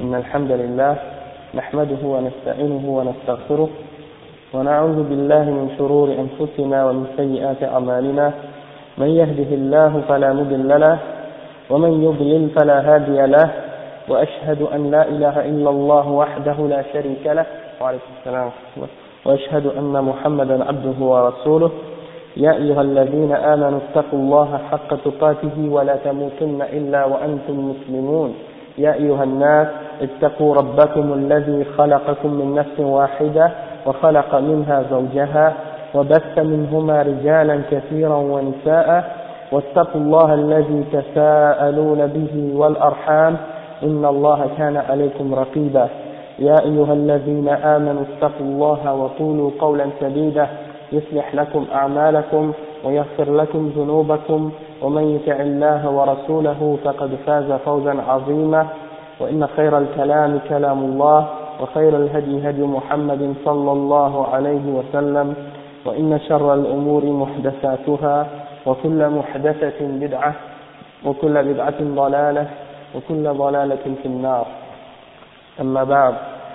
إن الحمد لله نحمده ونستعينه ونستغفره ونعوذ بالله من شرور أنفسنا ومن سيئات أعمالنا من يهده الله فلا مضل له ومن يضلل فلا هادي له وأشهد أن لا إله إلا الله وحده لا شريك له وعليكم السلام وأشهد أن محمدا عبده ورسوله يا أيها الذين آمنوا اتقوا الله حق تقاته ولا تموتن إلا وأنتم مسلمون يا أيها الناس اتقوا ربكم الذي خلقكم من نفس واحدة وخلق منها زوجها وبث منهما رجالا كثيرا ونساء واتقوا الله الذي تساءلون به والأرحام إن الله كان عليكم رقيبا يا أيها الذين آمنوا اتقوا الله وقولوا قولا سديدا يصلح لكم أعمالكم ويغفر لكم ذنوبكم ومن يطع الله ورسوله فقد فاز فوزا عظيما وإن خير الكلام كلام الله وخير الهدي هدي محمد صلى الله عليه وسلم وإن شر الأمور محدثاتها وكل محدثة بدعة وكل بدعة ضلالة وكل ضلالة في النار أما بعد.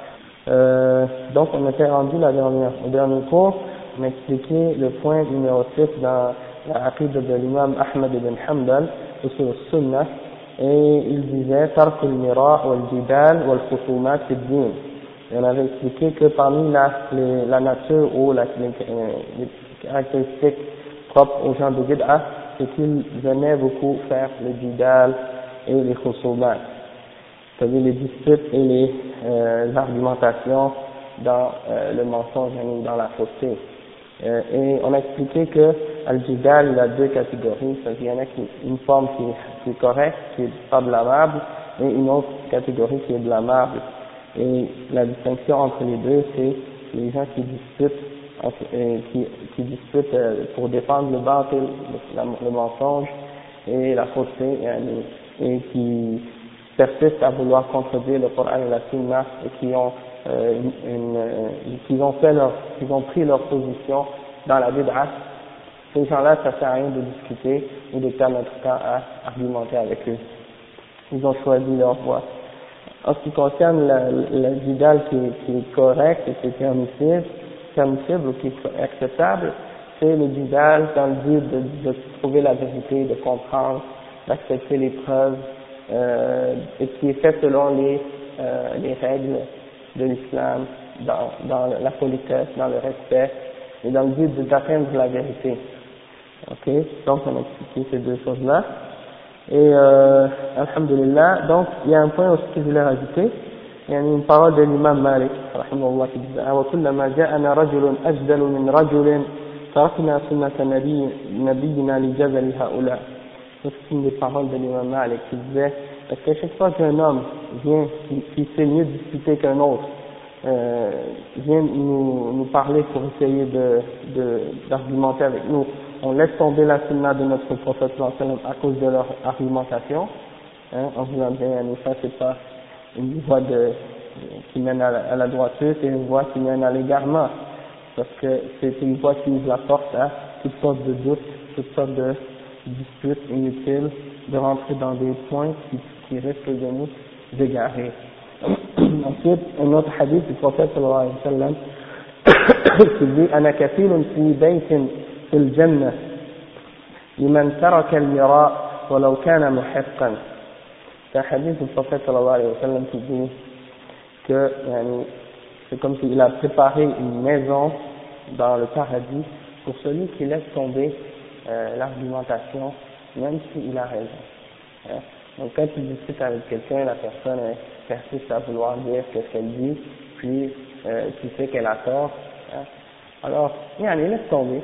Donc on était rendu au dernier cours, on a expliqué le point numéro 6 dans la aqida de l'imam Ahmad ibn Hanbal sur le sunnah, et il disait tark al-mira' wal-jidal wal-khusumat fi ad-din. Et on avait expliqué que parmi la nature ou les caractéristiques propres aux gens de bid'ah, c'est qu'ils aimaient beaucoup faire le jidal et les khusumat, c'est-à-dire les disputes et l'argumentation dans le mensonge et dans la fausseté. Et on a expliqué que al-jidal, il a deux catégories, c'est-à-dire il y en a une forme qui est correcte, qui est pas blâmable, et une autre catégorie qui est blâmable. Et la distinction entre les deux, c'est les gens qui disputent pour défendre le bâtil, le mensonge et la fausseté, et qui persistent à vouloir contredire le Coran et la Sunna, et qui ont pris leur position dans la bid'ah. Ces gens-là, ça sert à rien de discuter ou de perdre notre temps à argumenter avec eux. Ils ont choisi leur voie. En ce qui concerne le jidal qui est correct et qui est permissible ou qui est acceptable, c'est le jidal dans le but de trouver la vérité, de comprendre, d'accepter les preuves, et qui est fait selon les règles de l'islam, dans la politesse, dans le respect, et dans le but d'atteindre la vérité. Ok, donc on a expliqué ces deux choses-là. Et alhamdulillah, donc il y a un point aussi que je voulais rajouter. Il y a une parole de l'imam Malik, rahimahullah, qui disait وَكُلَّمَا جَاءَنَا رَجُلٌ أَجْدَلُ مِنْ رَجُلٍ تَرَكْنَا سُنَّةَ نَبِيِّنَا لِجَزَلِ هَؤُلَاءِ. C'est une des paroles de l'imam Malik qui disait, parce qu'à chaque fois qu'un homme vient, qui sait mieux discuter qu'un autre, vient nous parler pour essayer d'argumenter avec nous, on laisse tomber la sunna de notre prophète à cause de leur argumentation, en voulant dire, ça c'est pas une voie qui mène à la droiture, c'est une voie qui mène à l'égarement, parce que c'est une voie qui nous apporte à toutes sortes de doutes, toutes sortes de disputes inutiles, de rentrer dans des points qui risquent de nous égarer. Ensuite, un autre hadith du prophète sallallahu alayhi wa sallam qui dit أنا كفيل في بيت في الجنة لمن ترك المراء ولو كان محقا. C'est un hadith du prophète sallallahu alayhi wa sallam qui dit que c'est comme s'il a préparé une maison dans le paradis pour celui qui laisse tomber l'argumentation, même s'il a raison. Donc quand tu discutes avec quelqu'un, la personne persiste à vouloir dire ce qu'elle dit, puis tu sais qu'elle a tort, alors laisse tomber,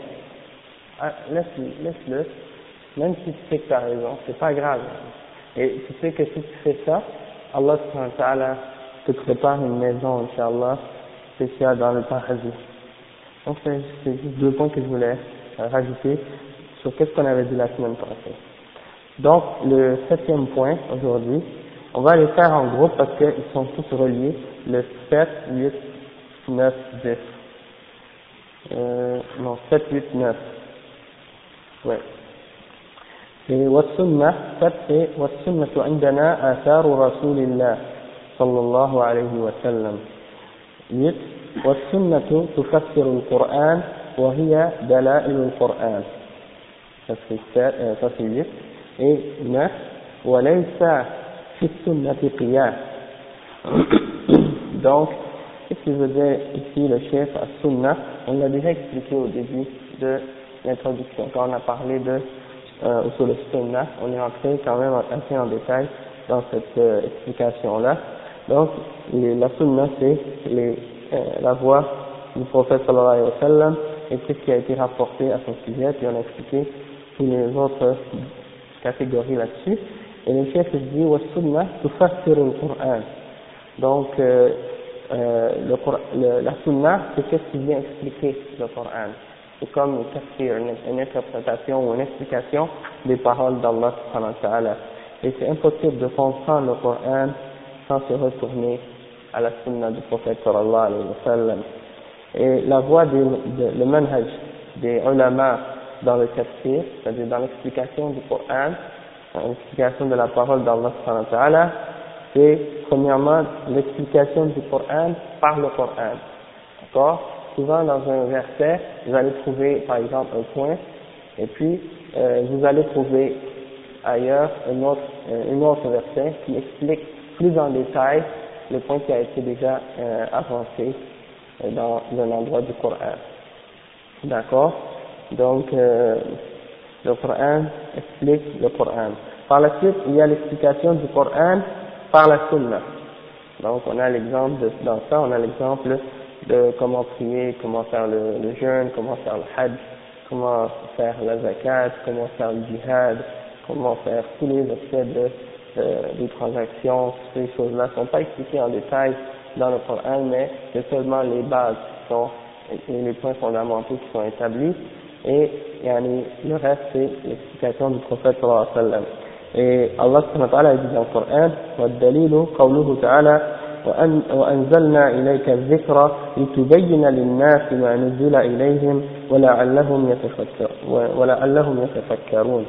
laisse-le, même si tu sais que tu as raison, c'est pas grave. Et tu sais que si tu fais ça, Allah subhanahu wa ta'ala te prépare une maison, Inch'Allah, spéciale dans le paradis. Donc c'est juste deux points que je voulais rajouter sur qu'est-ce qu'on avait dit la semaine passée. Donc, le 7e point aujourd'hui, on va les faire en groupe parce qu'ils sont tous reliés, le 7, 8, 9, 10. 7, 8, 9. Ouais. Et والسنة, c'est والسنة عندنا آثار رسول الله صلى الله عليه وسلم. 8. والسنة تفسر القرآن وهي دلائل القرآن. Ça c'est 8. Et 9. وليس في السنة قياس. Donc, qu'est-ce qu'il veut dire ici le chef as-sunnah? On l'a déjà expliqué au début de l'introduction. Quand on a parlé de sur le sunnah, on est entré quand même assez en détail dans cette explication-là. Donc, la sunnah, c'est la voix du prophète sallallahu alayhi wa sallam et tout ce qui a été rapporté à son sujet, puis on a expliqué toutes les autres catégories là-dessus. Et le chef dit wa sunnah tufassiru al-Qur'an. Donc, la sunnah, c'est qu'est-ce qui vient expliquer le Coran. C'est comme une interprétation ou une explication des paroles d'Allah subhanahu wa ta'ala. Et c'est impossible de comprendre le Coran sans se retourner à la sunnah du prophète sallallahu alayhi wa sallam. Et la voie le manhaj des ulama dans le tafsir, c'est-à-dire dans l'explication du Coran, l'explication de la parole d'Allah subhanahu wa ta'ala, c'est premièrement l'explication du Coran par le Coran. D'accord? Souvent dans un verset, vous allez trouver par exemple un point, et puis vous allez trouver ailleurs un autre verset qui explique plus en détail le point qui a été déjà avancé dans un endroit du Coran. D'accord? Donc le Coran explique le Coran. Par la suite, il y a l'explication du Coran par la Sunna. Donc on a l'exemple dans ça, on a l'exemple de comment prier, comment faire le jeûne, comment faire le hajj, comment faire la zakat, comment faire le jihad, comment faire tous les aspects des transactions. Ces choses-là ne sont pas expliquées en détail dans le Coran, mais c'est seulement les bases qui sont, et les points fondamentaux qui sont établis, et le reste c'est l'explication du prophète sallallahu alayhi wa sallam. Et Allah subhanahu wa ta'ala dit dans le Coran, وَالدَّلِيلُ قَوْلُهُ تَعَالَى وَأَنزَلْنَا إِلَيْكَ الذِّكْرَ لِتُبَيِّنَ لِلنَّاسِ مَا نُزِّلَ إِلَيْهِمْ وَلَعَلَّهُمْ يَتَفَكَّرُونَ.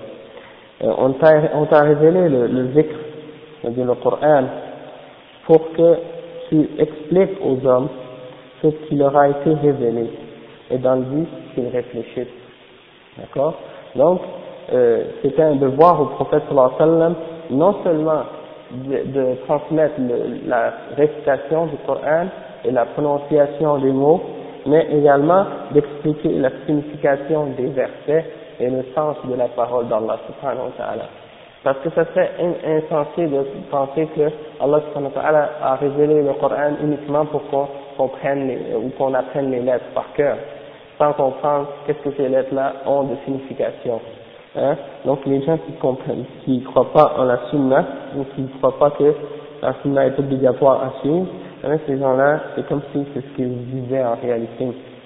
On t'a révélé le zikr, c'est-à-dire le Coran, pour que tu expliques aux hommes ce qui leur a été révélé, et dans le but qu'ils réfléchissent. D'accord? Donc, c'était un devoir au prophète sallallahu alayhi wa sallam, non seulement de transmettre la récitation du Coran et la prononciation des mots, mais également d'expliquer la signification des versets et le sens de la parole d'Allah subhanahu wa ta'ala. Parce que ça serait insensé de penser que Allah subhanahu wa ta'ala a révélé le Coran uniquement pour qu'on comprenne ou qu'on apprenne les lettres par cœur, sans comprendre qu'est-ce que ces lettres-là ont de signification. Hein? Donc les gens qui croient pas en la sunna, ou qui croient pas que la sunna est obligatoire à suivre, hein, ces gens-là, c'est comme si c'est ce qu'ils disaient en réalité.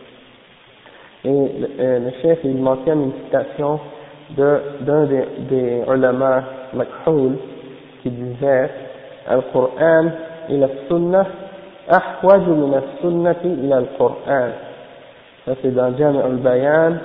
Et le chef, il mentionne une citation d'un des ulama Makhul qui disait Al-Qur'an ila al-sunnah ahwaju min al-sunnati ila al-Qur'an. Ça c'est dans Jami' al-Bayan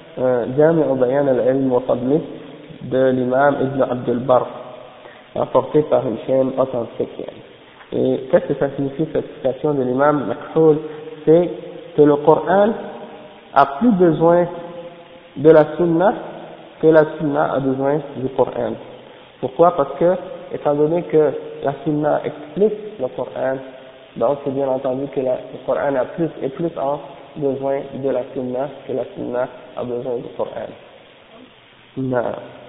al-Ilm wa Fadlih de l'imam Ibn Abdul Barr, rapporté par une chaîne authentique. Et qu'est-ce que ça signifie cette citation de l'imam Makhul? C'est que le Coran a plus besoin de la sunna que la sunna a besoin du Coran. Pourquoi? Parce que, étant donné que la sunna explique le Coran, donc c'est bien entendu que le Coran est plus en besoin de la sunna que la sunna a besoin du Coran. Non.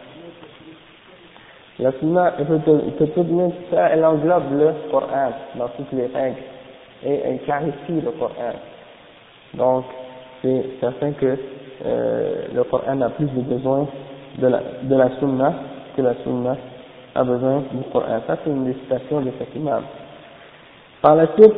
La sunna, elle peut tout bien ça, elle englobe le Coran dans toutes les règles et elle clarifie le Coran. Donc, c'est certain que le Coran a plus de besoin de la sunna que la sunna a besoin du Coran. Ça, c'est une des citations de cet imam. Par la suite,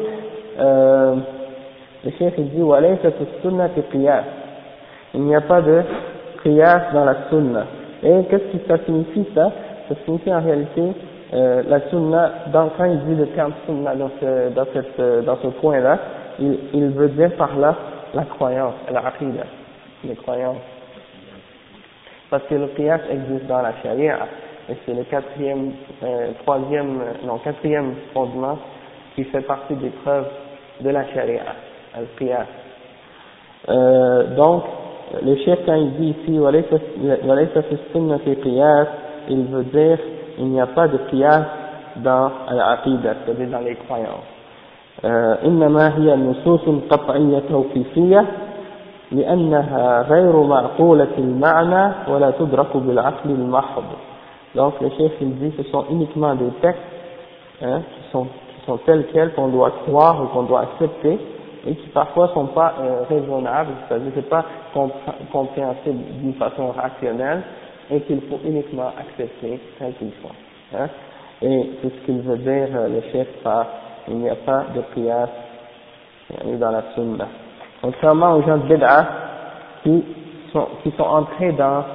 le chef dit وَلَيْسَ فِي السُّنَّةِ قِيَاسٌ. Il n'y a pas de qiyas dans la sunna. Et qu'est-ce que ça signifie ça? Ça signifie en réalité la sunna, quand il dit le terme sunna dans ce point-là, il veut dire par là la croyance, l'aqidah, les croyances. Parce que le qiyas existe dans la charia, et c'est le quatrième fondement qui fait partie des preuves de la charia, al-qiyas. Donc, le chef quand il dit ici, walaysa fi sunnati qiyas, il veut dire, il n'y a pas de qiyas dans al-aqidah, c'est-à-dire dans les croyances. إنما هي نصوص قطعية توقيفية لأنها غير معقولة المعنى ولا تدرك بالعقل المحض. Donc le chef il dit que ce sont uniquement des textes qui sont tels quels qu'on doit croire ou qu'on doit accepter et qui parfois sont pas raisonnables, c'est-à-dire que c'est pas compréhensible d'une façon rationnelle et qu'il faut uniquement accepter tels qu'ils sont. Et c'est ce qu'il veut dire le chef par il n'y a pas de qiyas dans la sunna. Contrairement aux gens de bid'ah qui sont entrés dans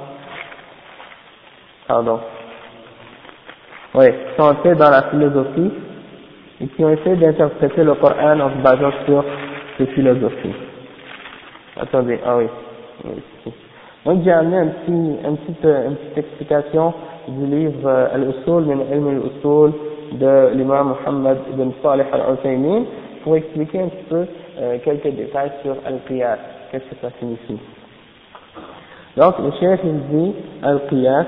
qui sont entrés dans la philosophie et qui ont essayé d'interpréter le Coran en se basant sur ces philosophies. Attendez, Donc j'ai amené une petite explication du livre Al-Usul min Ilm al-Usul de l'imam Muhammad ibn Salih al-Uthaymin pour expliquer un petit peu quelques détails sur al-qiyas, qu'est-ce que ça signifie. Donc le chef il dit al-qiyas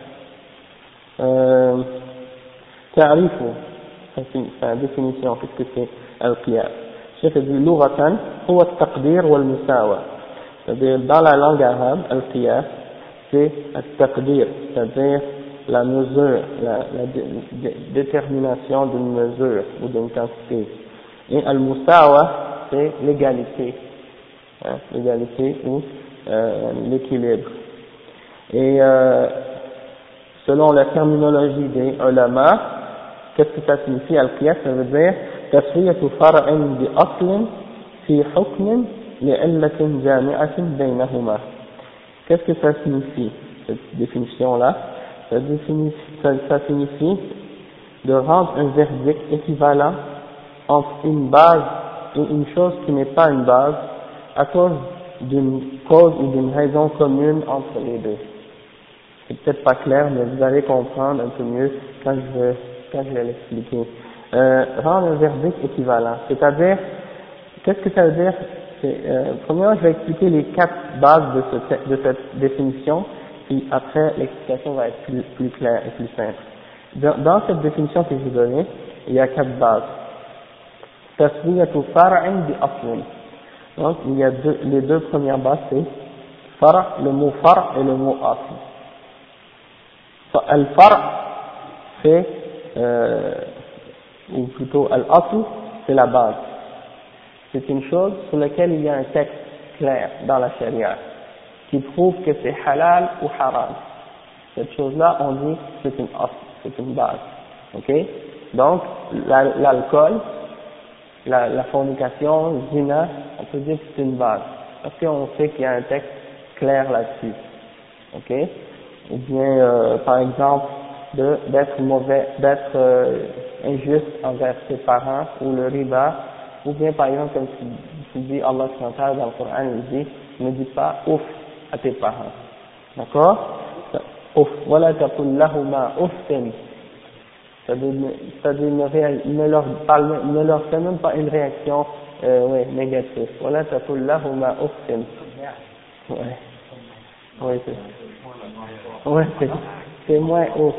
تعريفه la définition qu'est-ce que c'est al-qiyas. Le chef il dit لغة هو التقدير والمساواة, c'est-à-dire dans la langue arabe al-qiyas c'est al-taqdir, c'est-à-dire la mesure, la détermination d'une mesure ou d'une quantité. Et al-musawa, c'est l'égalité, l'égalité ou l'équilibre. Et selon la terminologie des ulama, qu'est-ce que ça signifie al-qiyas? Ça veut dire taswiyatu far'in bi aslin fi hukmin li'illatin jami'atin baynahuma. Qu'est-ce que ça signifie, cette définition-là? Ça signifie de rendre un verdict équivalent entre une base et une chose qui n'est pas une base à cause d'une cause ou d'une raison commune entre les deux. C'est peut-être pas clair, mais vous allez comprendre un peu mieux quand je vais l'expliquer. Rendre un verdict équivalent, c'est-à-dire, qu'est-ce que ça veut dire? Premièrement, je vais expliquer les 4 bases de cette définition. Puis après, l'explication va être plus claire et plus simple. Dans cette définition que je vous donnais, il y a 4 bases. Taswiyatu far'in bi aslin. Donc, il y a les deux premières bases, c'est far', le mot far' et le mot asl. Al-far' c'est, ou plutôt al-asl, c'est la base. C'est une chose sur laquelle il y a un texte clair dans la charia qui prouve que c'est halal ou haram. Cette chose-là, on dit c'est une asl, c'est une base. Ok? Donc, l'alcool, la fornication, le zina, on peut dire que c'est une base. Parce qu'on sait qu'il y a un texte clair là-dessus. Ok? Ou bien, par exemple, d'être mauvais, d'être injuste envers ses parents, ou le riba, ou bien, par exemple, comme tu dis, Allah dans le Coran, il dit, ne dis pas ouf à tes parents. D'accord? Ouf, voilà taqul lahuma uffin. C'est-à-dire ne leur fait même pas une réaction négative. Voilà taqul lahuma uffin. Ouais, c'est moins ouf.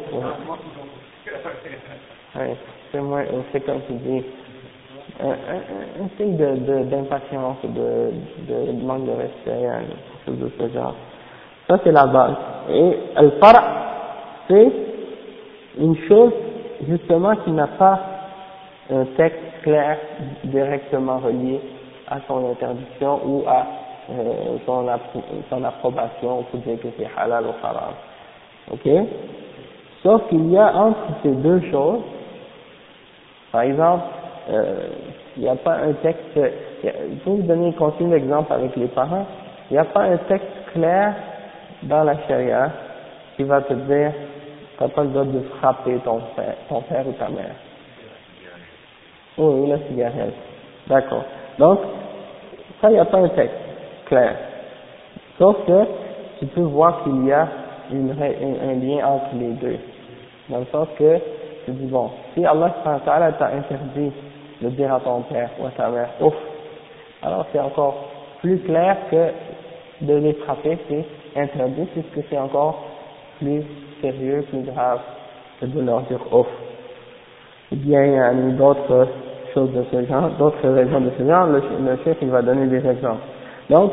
Ouais, c'est moins ouf, c'est comme tu dis. Un signe d'impatience, de manque de respect, quelque chose de ce genre. Ça c'est la base. Et al-far' c'est une chose justement qui n'a pas un texte clair directement relié à son interdiction ou à son approbation pour dire que c'est halal ou haram. Ok? Sauf qu'il y a entre ces deux choses, par exemple, il n'y a pas un texte, pour vous donner un continu exemple avec les parents, il n'y a pas un texte clair dans la charia qui va te dire t'as pas le droit de frapper ton père ou ta mère. Oui, la cigarette. D'accord. Donc, ça, il n'y a pas un texte clair. Sauf que tu peux voir qu'il y a un lien entre les deux. Dans le sens que tu dis, bon, si Allah t'a interdit de dire à ton père ou à ta mère ouf, alors c'est encore plus clair que de les frapper, c'est interdit, puisque c'est encore plus sérieux, plus grave que de leur dire ouf. Ou bien il y a d'autres choses de ce genre, d'autres raisons de ce genre, le chef il va donner des exemples. Donc,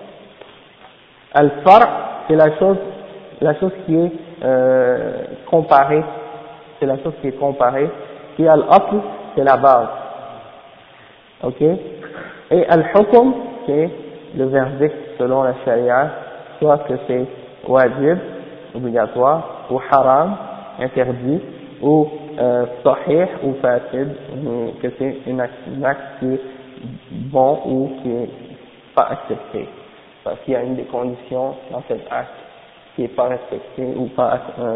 al-far, c'est la chose qui est comparée, c'est la chose qui est comparée, puis al-asl, c'est la base. Ok? Et al-hukm, c'est le verdict selon la charia, soit que c'est wajib, obligatoire, ou haram, interdit, ou sahih, ou fasid, que c'est un acte qui est bon ou qui est pas accepté. Parce qu'il y a une des conditions dans cet acte qui n'est pas respectée ou pas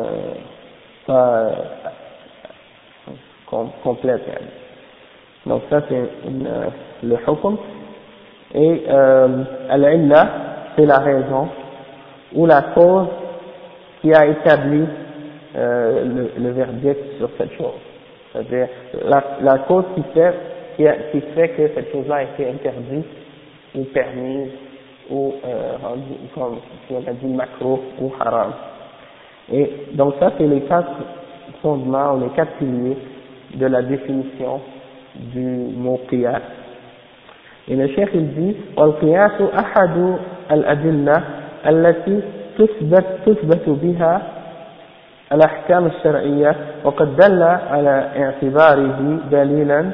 complète. Donc ça c'est le hukm. Et al-illa, c'est la raison ou la cause qui a établi le verdict sur cette chose. C'est-à-dire la cause qui fait que cette chose-là a été interdite ou permise ou comme on a dit makruh ou haram. Et donc ça c'est les 4 fondements ou les 4 piliers de la définition du mot qiyas. Et le cheikh il dit والقياس أحد الأدلة التي تثبت بها الأحكام الشرعية وقد دل على اعتباره دليلا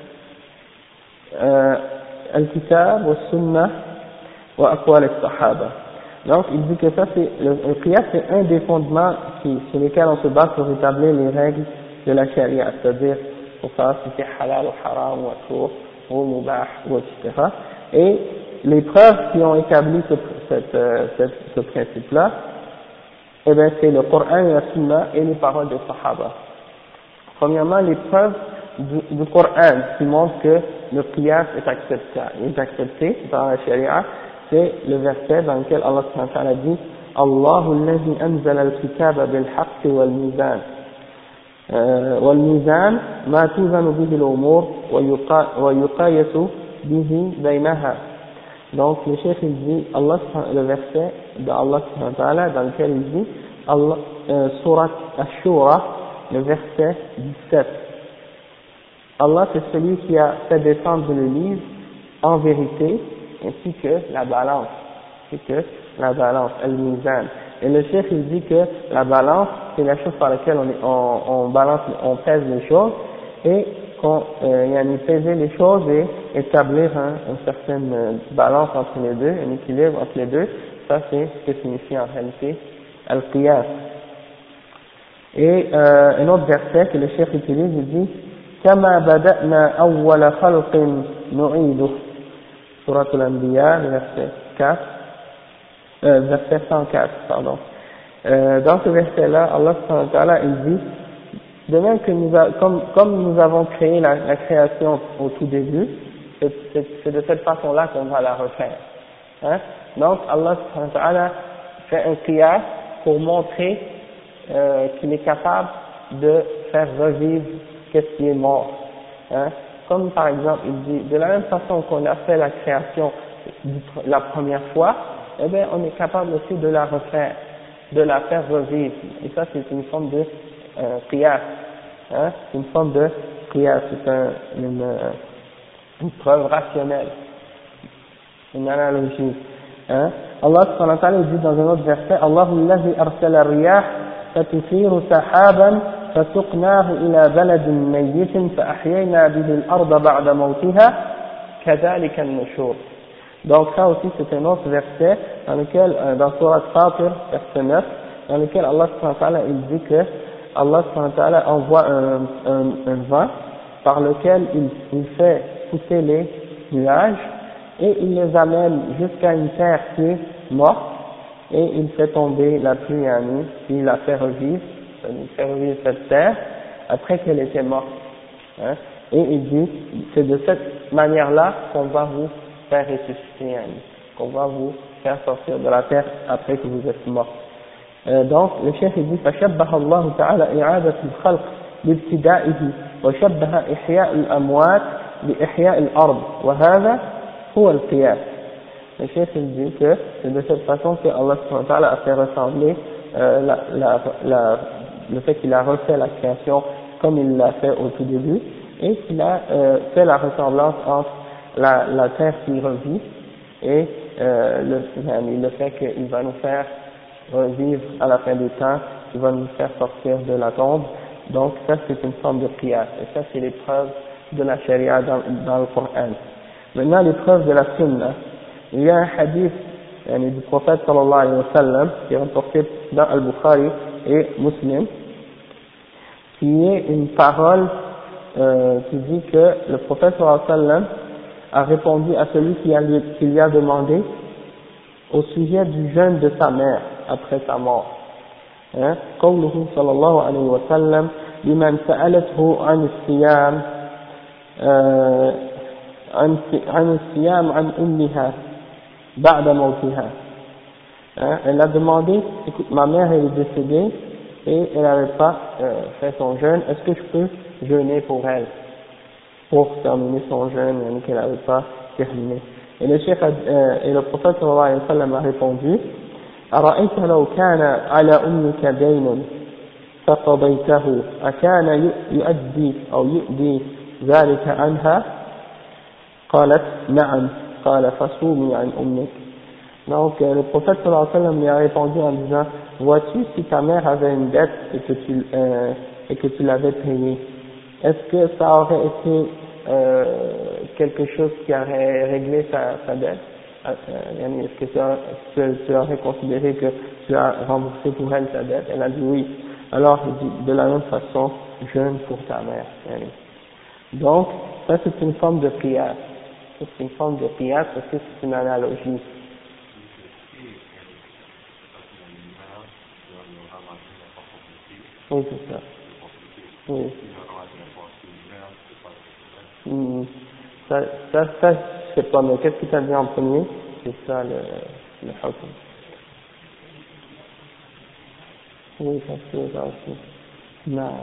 الكتاب والسنة وأقوال الصحابة. Donc il dit que ça c'est le qiyas, c'est un des fondements sur lesquels on se base pour établir les règles de la charia, c'est-à-dire pour savoir si c'est halal ou haram ou makruh ou mubah ou etc. Et les preuves qui ont établi ce principe-là, eh bien c'est le Coran et la Sunna et les paroles des Sahaba. Premièrement, les preuves du Coran qui montrent que le qiyas est accepté dans la charia, c'est le verset dans lequel Allah subhanahu wa ta'ala dit Allahu alladhi anzala al-kitaba bil-haqqi wal-mizan والميزان ما توزن به الأمور ويقايس به بينها. Donc le chef il dit le verset d'Allah subhanahu wa ta'ala dans lequel il dit Surat Ash-Shura, le verset 17. Allah c'est celui qui a fait descendre le livre en vérité ainsi que la balance, al-mizan. Et le chef il dit que la balance c'est la chose par laquelle on balance, on pèse les choses et qu'on peser les choses et établir une certaine balance entre les deux, un équilibre entre les deux. Ça c'est ce que signifie en réalité al-qiyas. Et un autre verset que le chef utilise, il dit كما بدأنا أول خلق نعيده Surat al-Anbiya, verset 104, pardon. Dans ce verset-là, Allah subhanahu wa ta'ala, il dit, de même que comme nous avons créé la création au tout début, c'est de cette façon-là qu'on va la refaire. Hein? Donc, Allah subhanahu wa ta'ala fait un qiyas pour montrer qu'il est capable de faire revivre qu'est-ce qui est mort. Hein? Comme par exemple, il dit, de la même façon qu'on a fait la création la première fois, eh bien, on est capable aussi de la refaire, de la faire revivre. Et ça, c'est une forme de qiyas. Hein? Une forme de qiyas, c'est une preuve rationnelle, une analogie. Hein? Allah subhanahu wa ta'ala dit dans un autre verset, Allahu alladhi arsala ar-riyah fatuthiru sahaban فسقناه إلى بلد ميت فأحيينا به الأرض بعد موتها كذلك النشور. Donc ça aussi c'est un autre verset dans lequel, dans Surat Fatir, verset 9, dans lequel Allah subhanahu wa ta'ala il dit que Allah subhanahu wa ta'ala envoie un vent par lequel il fait pousser les nuages et il les amène jusqu'à une terre qui est morte et il fait tomber la pluie à nous, puis il la fait revivre. Il fait revivre cette terre après qu'elle était morte. Hein? Et il dit, c'est de cette manière-là qu'on va vous faire ressusciter, qu'on va vous faire sortir de la terre après que vous êtes mort. Donc, le chef il dit, فشبه الله تعالى إعادة الخلق بابتدائه وشبه إحياء الأموات بإحياء الأرض وهذا هو القياس. Le chef il dit que c'est de cette façon que Allah subhanahu wa ta'ala a fait ressembler le fait qu'il a refait la création comme il l'a fait au tout début, et qu'il a fait la ressemblance entre la terre qui revit et le fait qu'il va nous faire revivre à la fin des temps, il va nous faire sortir de la tombe. Donc ça c'est une forme de qiyas, et ça c'est l'épreuve de la charia dans le Coran. Maintenant l'épreuve de la sunna, il y a un hadith du prophète sallallahu alayhi wa sallam qui est rapporté dans Al-Bukhari et Muslim, qui est une parole qui dit que le prophète sallallahu alayhi wa sallam a répondu à celui qui lui a demandé au sujet du jeûne de sa mère après sa mort. قوله صلى الله عليه وسلم لمن سألته عن الصيام عن الصيام عن أمها بعد موتها. Elle a demandé, écoute, ma mère elle est décédée et elle n'avait pas fait son jeûne, est-ce que je peux jeûner pour elle, pour terminer son jeûne qu'elle n'avait pas terminé. Et le prophète sallallahu alayhi wa sallam a répondu, أرأيت لو كان على أمك دين فقضيته أكان يؤدي أو يؤدي ذلك عنها؟ قالت نعم. قال فصومي عن أمك. Donc le prophète sallallahu alayhi wa sallam lui a répondu en disant, vois-tu si ta mère avait une dette et que tu l'avais payée, est-ce que ça aurait été quelque chose qui aurait réglé sa dette? Est-ce que tu aurais considéré que tu as remboursé pour elle sa dette? Elle a dit oui. Alors il dit, de la même façon, jeûne pour ta mère. Donc ça c'est une forme de qiyas. C'est une forme de qiyas parce que c'est une analogie. Oui, c'est ça. Oui. Ça, je sais pas, mais qu'est-ce que tu as dit en premier? C'est ça le hukm. Oui, ça c'est ça aussi. Non.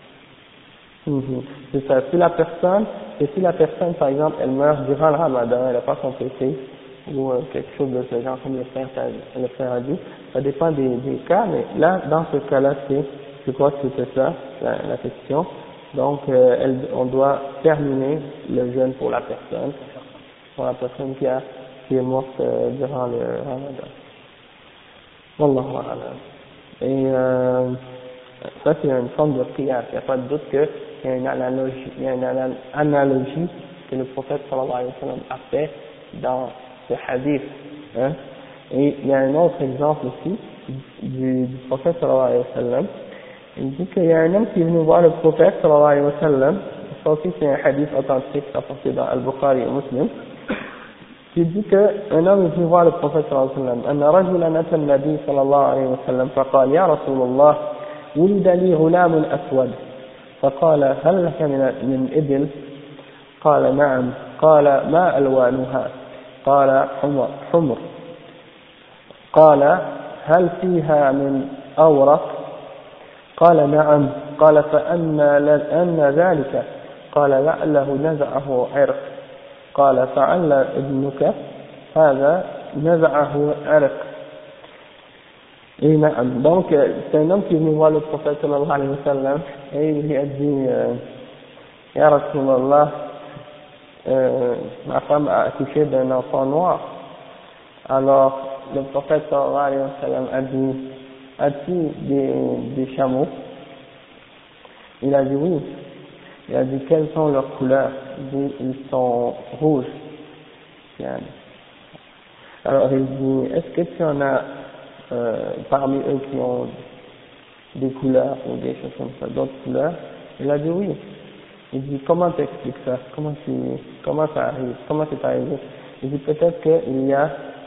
C'est ça. Si la personne, par exemple, elle meurt durant le Ramadan, elle n'a pas complété, ou quelque chose de ce genre, comme le frère a dit, ça dépend des cas, mais là, dans ce cas-là, je crois que c'était ça, la question. Donc, on doit terminer le jeûne pour la personne qui est morte durant le Ramadan. Wallahu a'lam. Et ça c'est une forme de qiyas. Il n'y a pas de doute qu'il y a une analogie que le prophète sallallahu alayhi wa sallam a fait dans ce hadith. Et il y a un autre exemple aussi du prophète sallallahu alayhi wa sallam. Il dit qu'il y a un homme qui est venu voir le prophète sallallahu alayhi wa sallam. Ça aussi c'est un hadith authentique rapporté dans Al-Bukhari et Muslim. Il dit qu'un homme est venu voir le prophète sallallahu alayhi wa sallam. أن رجلا أتى النبي صلى الله عليه وسلم فقال يا رسول الله ولد لي غلام أسود فقال هل لك من إبل؟ قال نعم. قال ما ألوانها؟ قال حمر. قال هل فيها من أورق؟ قال نعم. قال فأن ذلك؟ قال لعله نزعه عرق. قال فعل ابنك هذا نزعه عرق. Et donc c'est un homme qui est venu voir le prophète sallallahu alayhi wa sallam et il lui a dit Ya Rasulallah, ma femme a accouché d'un enfant noir. Alors le prophète sallallahu alayhi wa sallam a dit, as-tu des chameaux? Il a dit oui. Il a dit quelles sont leurs couleurs? Il dit ils sont rouges. Alors il dit est-ce que tu en as parmi eux qui ont des couleurs ou des choses comme ça, d'autres couleurs? Il a dit oui. Il dit comment t'expliques ça? Comment ça arrive? Comment c'est arrivé? Il dit peut-être qu'il y a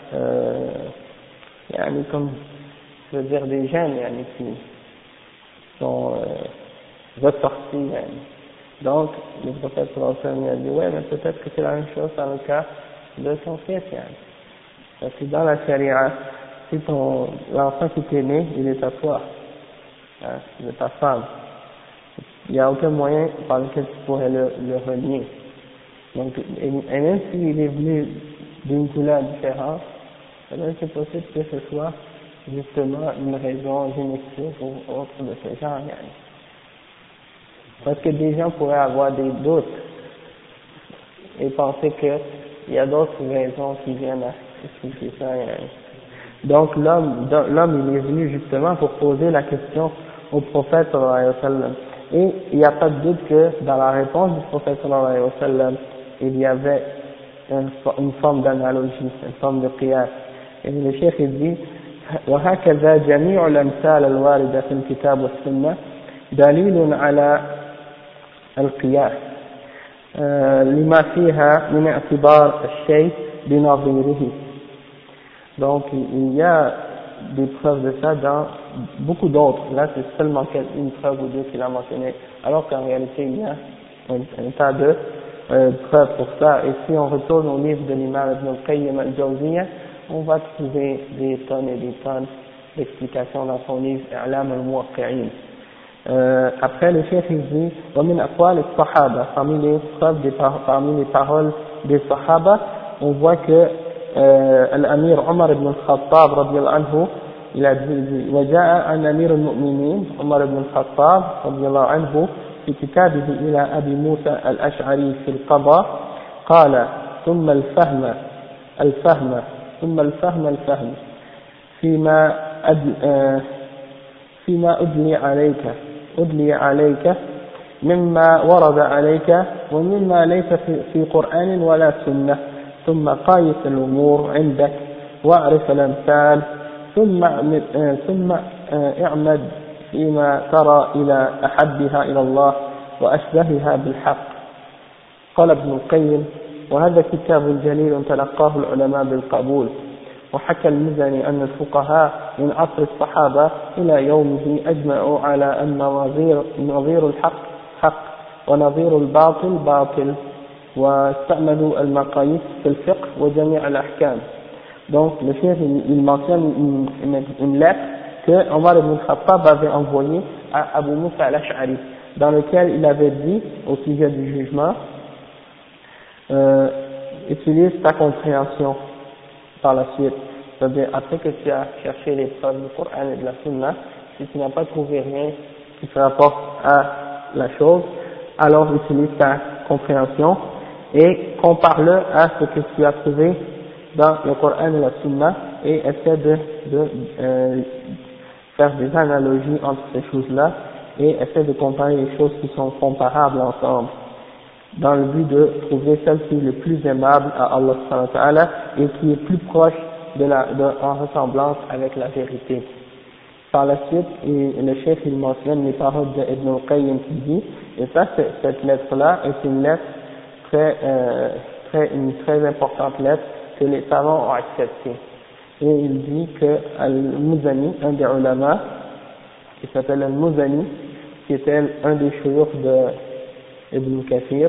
comme je veux dire des gènes qui sont ressortis. Donc le prophète sallallahu alayhi wa sallam a dit ouais, mais peut-être que c'est la même chose dans le cas de son fils. Parce que dans la charia, si l'enfant qui t'est né, il est à toi, il est ta femme, il n'y a aucun moyen par lequel tu pourrais le renier. Donc, et même s'il est venu d'une couleur différente, c'est possible que ce soit justement une raison génétique ou autre de ce genre. Parce que des gens pourraient avoir des doutes et penser qu'il y a d'autres raisons qui viennent à expliquer ça. Donc l'homme il est venu justement pour poser la question au prophète sallallahu alayhi wa sallam. Et il n'y a pas de doute que dans la réponse du prophète sallallahu alayhi wa sallam, il y avait une forme d'analogie, une forme de qiyas. Et le cheikh il dit وهكذا جميع الأمثال الواردة في الكتاب والسنة دليل على القياس لما فيها من اعتبار الشيء بنظيره. Donc il y a des preuves de ça dans beaucoup d'autres. Là c'est seulement une preuve ou deux qu'il a mentionné, alors qu'en réalité il y a un tas de preuves pour ça. Et si on retourne au livre de l'imam Ibn al-Qayyim al-Jawziyya, on va trouver des tonnes et des tonnes d'explications dans son livre I'lam al-Muwaqqi'in. Après le chef il dit ومن أقوال الصحابة, parmi les paroles des Sahaba, on voit que l'Amir Omar ibn al-Khattab رضي الله عنه il a dit وجاء عن أمير المؤمنين عمر بن الخطاب رضي الله عنه في كتابه إلى أبي موسى الأشعري في القضاء قال ثم الفهم فيما أدلي عليك مما ورد عليك ومما ليس في قرآن ولا سنة ثم قايس الأمور عندك واعرف الأمثال ثم اعمد فيما ترى إلى أحبها إلى الله وأشبهها بالحق. قال ابن القيم وهذا كتاب جليل تلقاه العلماء بالقبول. وحكى المزني أن الفقهاء من عصر الصحابة إلى يومه أجمعوا على أن نظير الحق حق ونظير الباطل باطل واستعملوا المقاييس في الفقه وجميع الأحكام. Donc le chef il mentionne une lettre que Omar ibn Khattab avait envoyée à Abu Musa al-Ash'ari, dans lequel il avait dit au sujet du jugement utilise ta compréhension par la suite. C'est-à-dire, après que tu as cherché les preuves du Coran et de la Sunna, si tu n'as pas trouvé rien qui se rapporte à la chose, alors utilise ta compréhension et compare-le à ce que tu as trouvé dans le Coran et la Sunna et essaie de faire des analogies entre ces choses-là et essaie de comparer les choses qui sont comparables ensemble, dans le but de trouver celle qui est le plus aimable à Allah subhanahu wa ta'ala et qui est plus proche en ressemblance avec la vérité. Par la suite, le chef il mentionne les paroles d'Ibn al-Qayyim qui dit, et ça cette lettre-là est une lettre une très importante lettre que les savants ont acceptée. Et il dit que Al-Muzani, un des ulama, qui s'appelle Al-Muzani, qui était un des shuyukh de Ibn Kathir,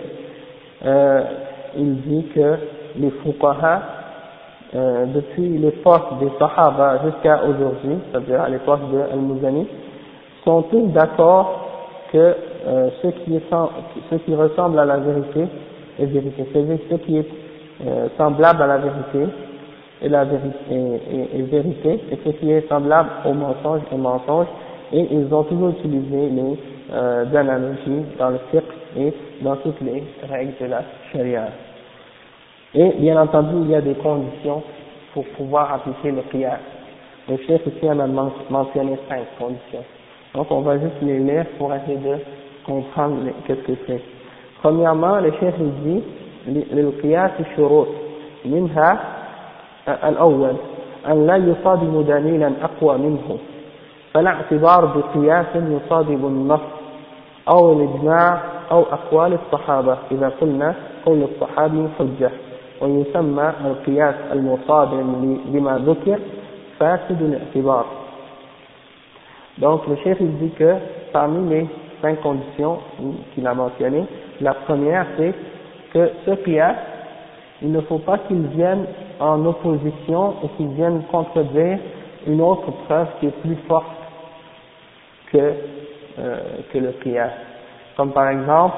il dit que les fuqaha, depuis l'époque des Sahaba jusqu'à aujourd'hui, c'est-à-dire à l'époque de Al-Muzani, sont tous d'accord que ce qui ressemble à la vérité est vérité, c'est-à-dire ce qui est semblable à la vérité est vérité, et ce qui est semblable au mensonge est mensonge, et ils ont toujours utilisé les analogies dans le fiqh et dans toutes les règles de la charia. Et bien entendu, il y a des conditions pour pouvoir appliquer le qiyas. Le chef ici en a mentionné 5 conditions. Donc on va juste les lire pour essayer de comprendre qu'est-ce que c'est. Premièrement, le chef dit للقياس شروط منها الأول أن لا يصادم دليلا أقوى منه فلا اعتبار بقياس يصادم النص أو الإجماع أو أقوال الصحابة إذا قلنا قول الصحابي حجة ويسمى القياس المصادم لما ذكر فاسد الاعتبار. Donc le chef il dit que parmi les 5 conditions qu'il a mentionnées, la première c'est que ce qiyas, il ne faut pas qu'il vienne en opposition ou qu'il vienne contredire une autre preuve qui est plus forte que le qiyas. Comme par exemple,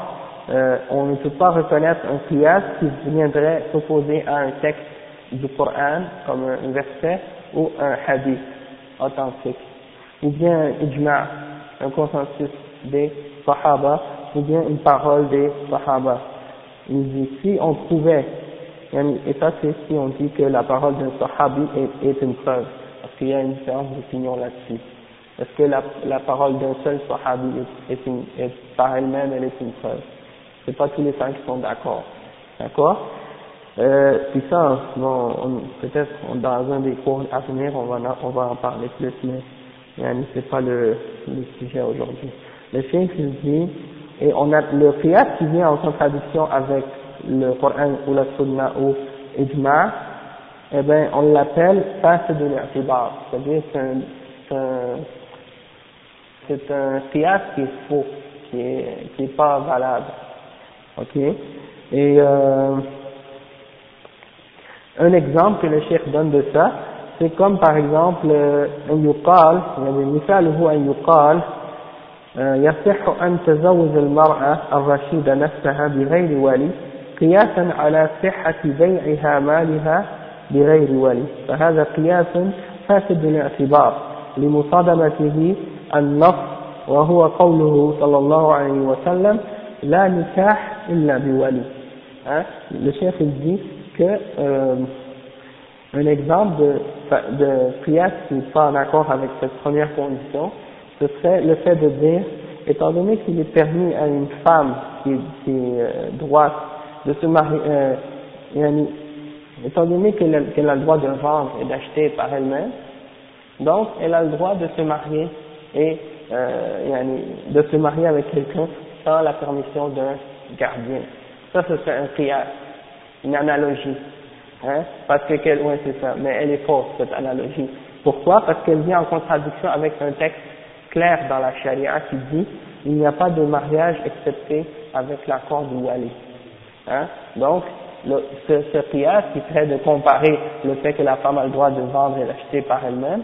on ne peut pas reconnaître un qiyas qui viendrait s'opposer à un texte du Coran, comme un verset, ou un hadith authentique, ou bien un ijma', un consensus des sahaba, ou bien une parole des sahaba. Il dit, si on trouvait, et ça c'est si on dit que la parole d'un sahabi est une preuve, parce qu'il y a une différence d'opinion là-dessus. Est-ce que la parole d'un seul sahabi est par elle-même, elle est une preuve? C'est pas tous les gens qui sont d'accord. D'accord? Puis ça, bon, peut-être dans un des cours à venir, on va en parler plus, mais c'est pas le sujet aujourd'hui. Le cheikh il dit, et on a le qiyas qui vient en contradiction avec le Coran ou la Sunna ou Ijma', eh ben on l'appelle fasid al-i'tibar, c'est-à-dire c'est un qiyas qui est faux, qui est pas valable. Ok? Et un exemple que le cheikh donne de ça, c'est comme par exemple un yuqal, مثاله أن يقال يصح أن تزوج المرأة الرشيدة نفسها بغير ولي قياسا على صحة بيعها مالها بغير ولي، فهذا قياس فاسد الاعتبار لمصادمته النص، وهو قوله صلى الله عليه وسلم لا نكاح إلا بولي. Le chef il dit que un exemple de qiyas qui n'est pas en accord avec cette première condition, ce serait le fait de dire, étant donné qu'il est permis à une femme qui est droite de se marier, étant donné qu'elle a le droit de vendre et d'acheter par elle-même, donc elle a le droit de se marier et de se marier avec quelqu'un sans la permission d'un gardien. Ça, ce serait un qiyas, une analogie. Parce que ouais, c'est ça, mais elle est fausse cette analogie. Pourquoi? Parce qu'elle vient en contradiction avec un texte clair dans la charia qui dit il n'y a pas de mariage excepté avec l'accord du wali. Donc ce qiyas qui serait de comparer le fait que la femme a le droit de vendre et d'acheter par elle-même,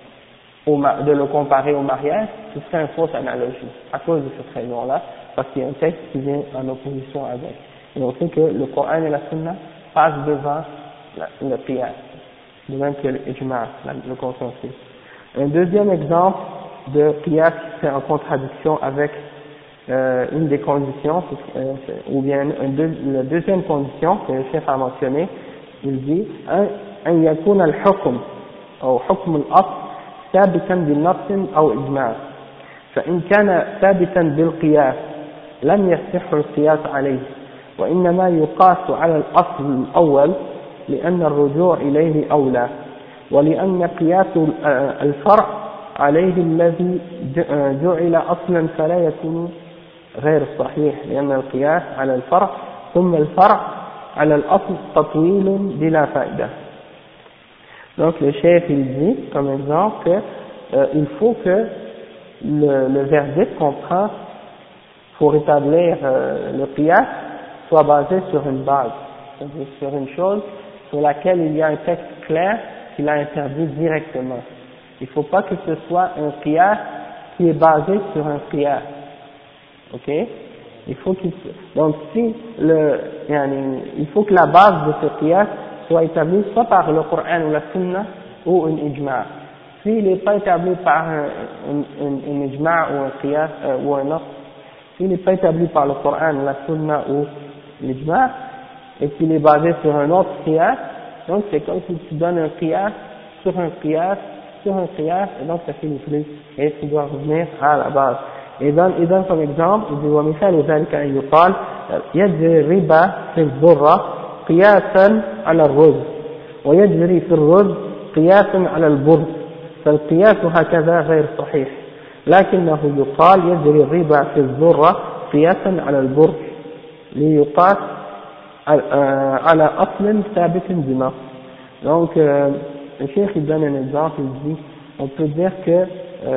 de le comparer au mariage, ce serait une fausse analogie à cause de cette raison-là, parce qu'il y a un texte qui vient en opposition avec. Et on sait que le Coran et la Sunna passent devant le qiyas, de même que l'ijma', le consensus. Un deuxième exemple de qiyas qui fait en contradiction avec une des conditions, ou bien la deuxième condition que le chef a mentionné, il dit أن يكون الحكم أو حكم الأصل ثابتا بنص أو إجماع، فإن كان ثابتا بالقياس لم يصح القياس عليه، وإنما يقاس على الأصل الأول لأن الرجوع إليه أولى، ولأن قياس الفرع عليه الذي جعل أصلا فلا يكون غير صحيح، لأن القياس على الفرع ثم الفرع على الأصل تطويل بلا فائدة. Donc le chef il dit comme exemple que il faut que le verdict qu'on prend pour établir le qiyas soit basé sur une base, c'est-à-dire sur une chose sur laquelle il y a un texte clair qui l'a interdit directement. Il ne faut pas que ce soit un qiyas qui est basé sur un qiyas. Ok? Donc si il faut que la base de ce qiyas soit établie soit par le Coran ou la Sunna ou une ijma'. S'il n'est pas établi par un ijma' ou un qiyas ou un autre, s'il n'est pas établi par le Coran ou la Sunna ou l'ijma' et qu'il est basé sur un autre qiyas, donc c'est comme si tu donnes un qiyas sur un qiyas sur un qiyas, et donc ça finit plus et tu dois revenir à la base. Et donne comme exemple, il dit ومثال ذلك أن يقال يجري الربا في الذرة قياسا على الرز ويجري في الرز قياسا على البر، فالقياس هكذا غير صحيح، لكنه يقال يجري الربا في الذرة قياسا على البر ليقاس على أصل ثابت بنص. Donc le cheikh il donne un exemple, il dit on peut dire que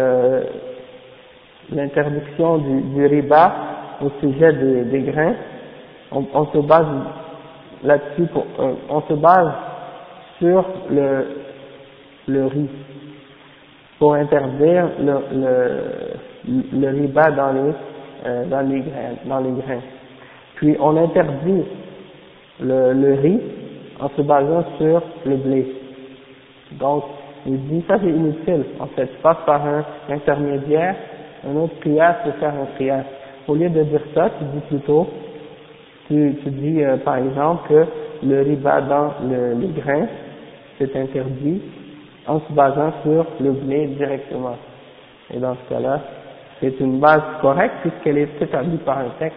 l'interdiction du riba au sujet des grains, on se base là-dessus, on se base sur le riz pour interdire le riba dans les grains. Puis on interdit le riz en se basant sur le blé. Donc, il dit ça c'est inutile. En fait, tu passes par un intermédiaire, un autre qiyas pour faire un qiyas. Au lieu de dire ça, tu dis plutôt, tu dis par exemple que le riba dans les grains, c'est interdit en se basant sur le blé directement. Et dans ce cas-là, c'est une base correcte puisqu'elle est établie par un texte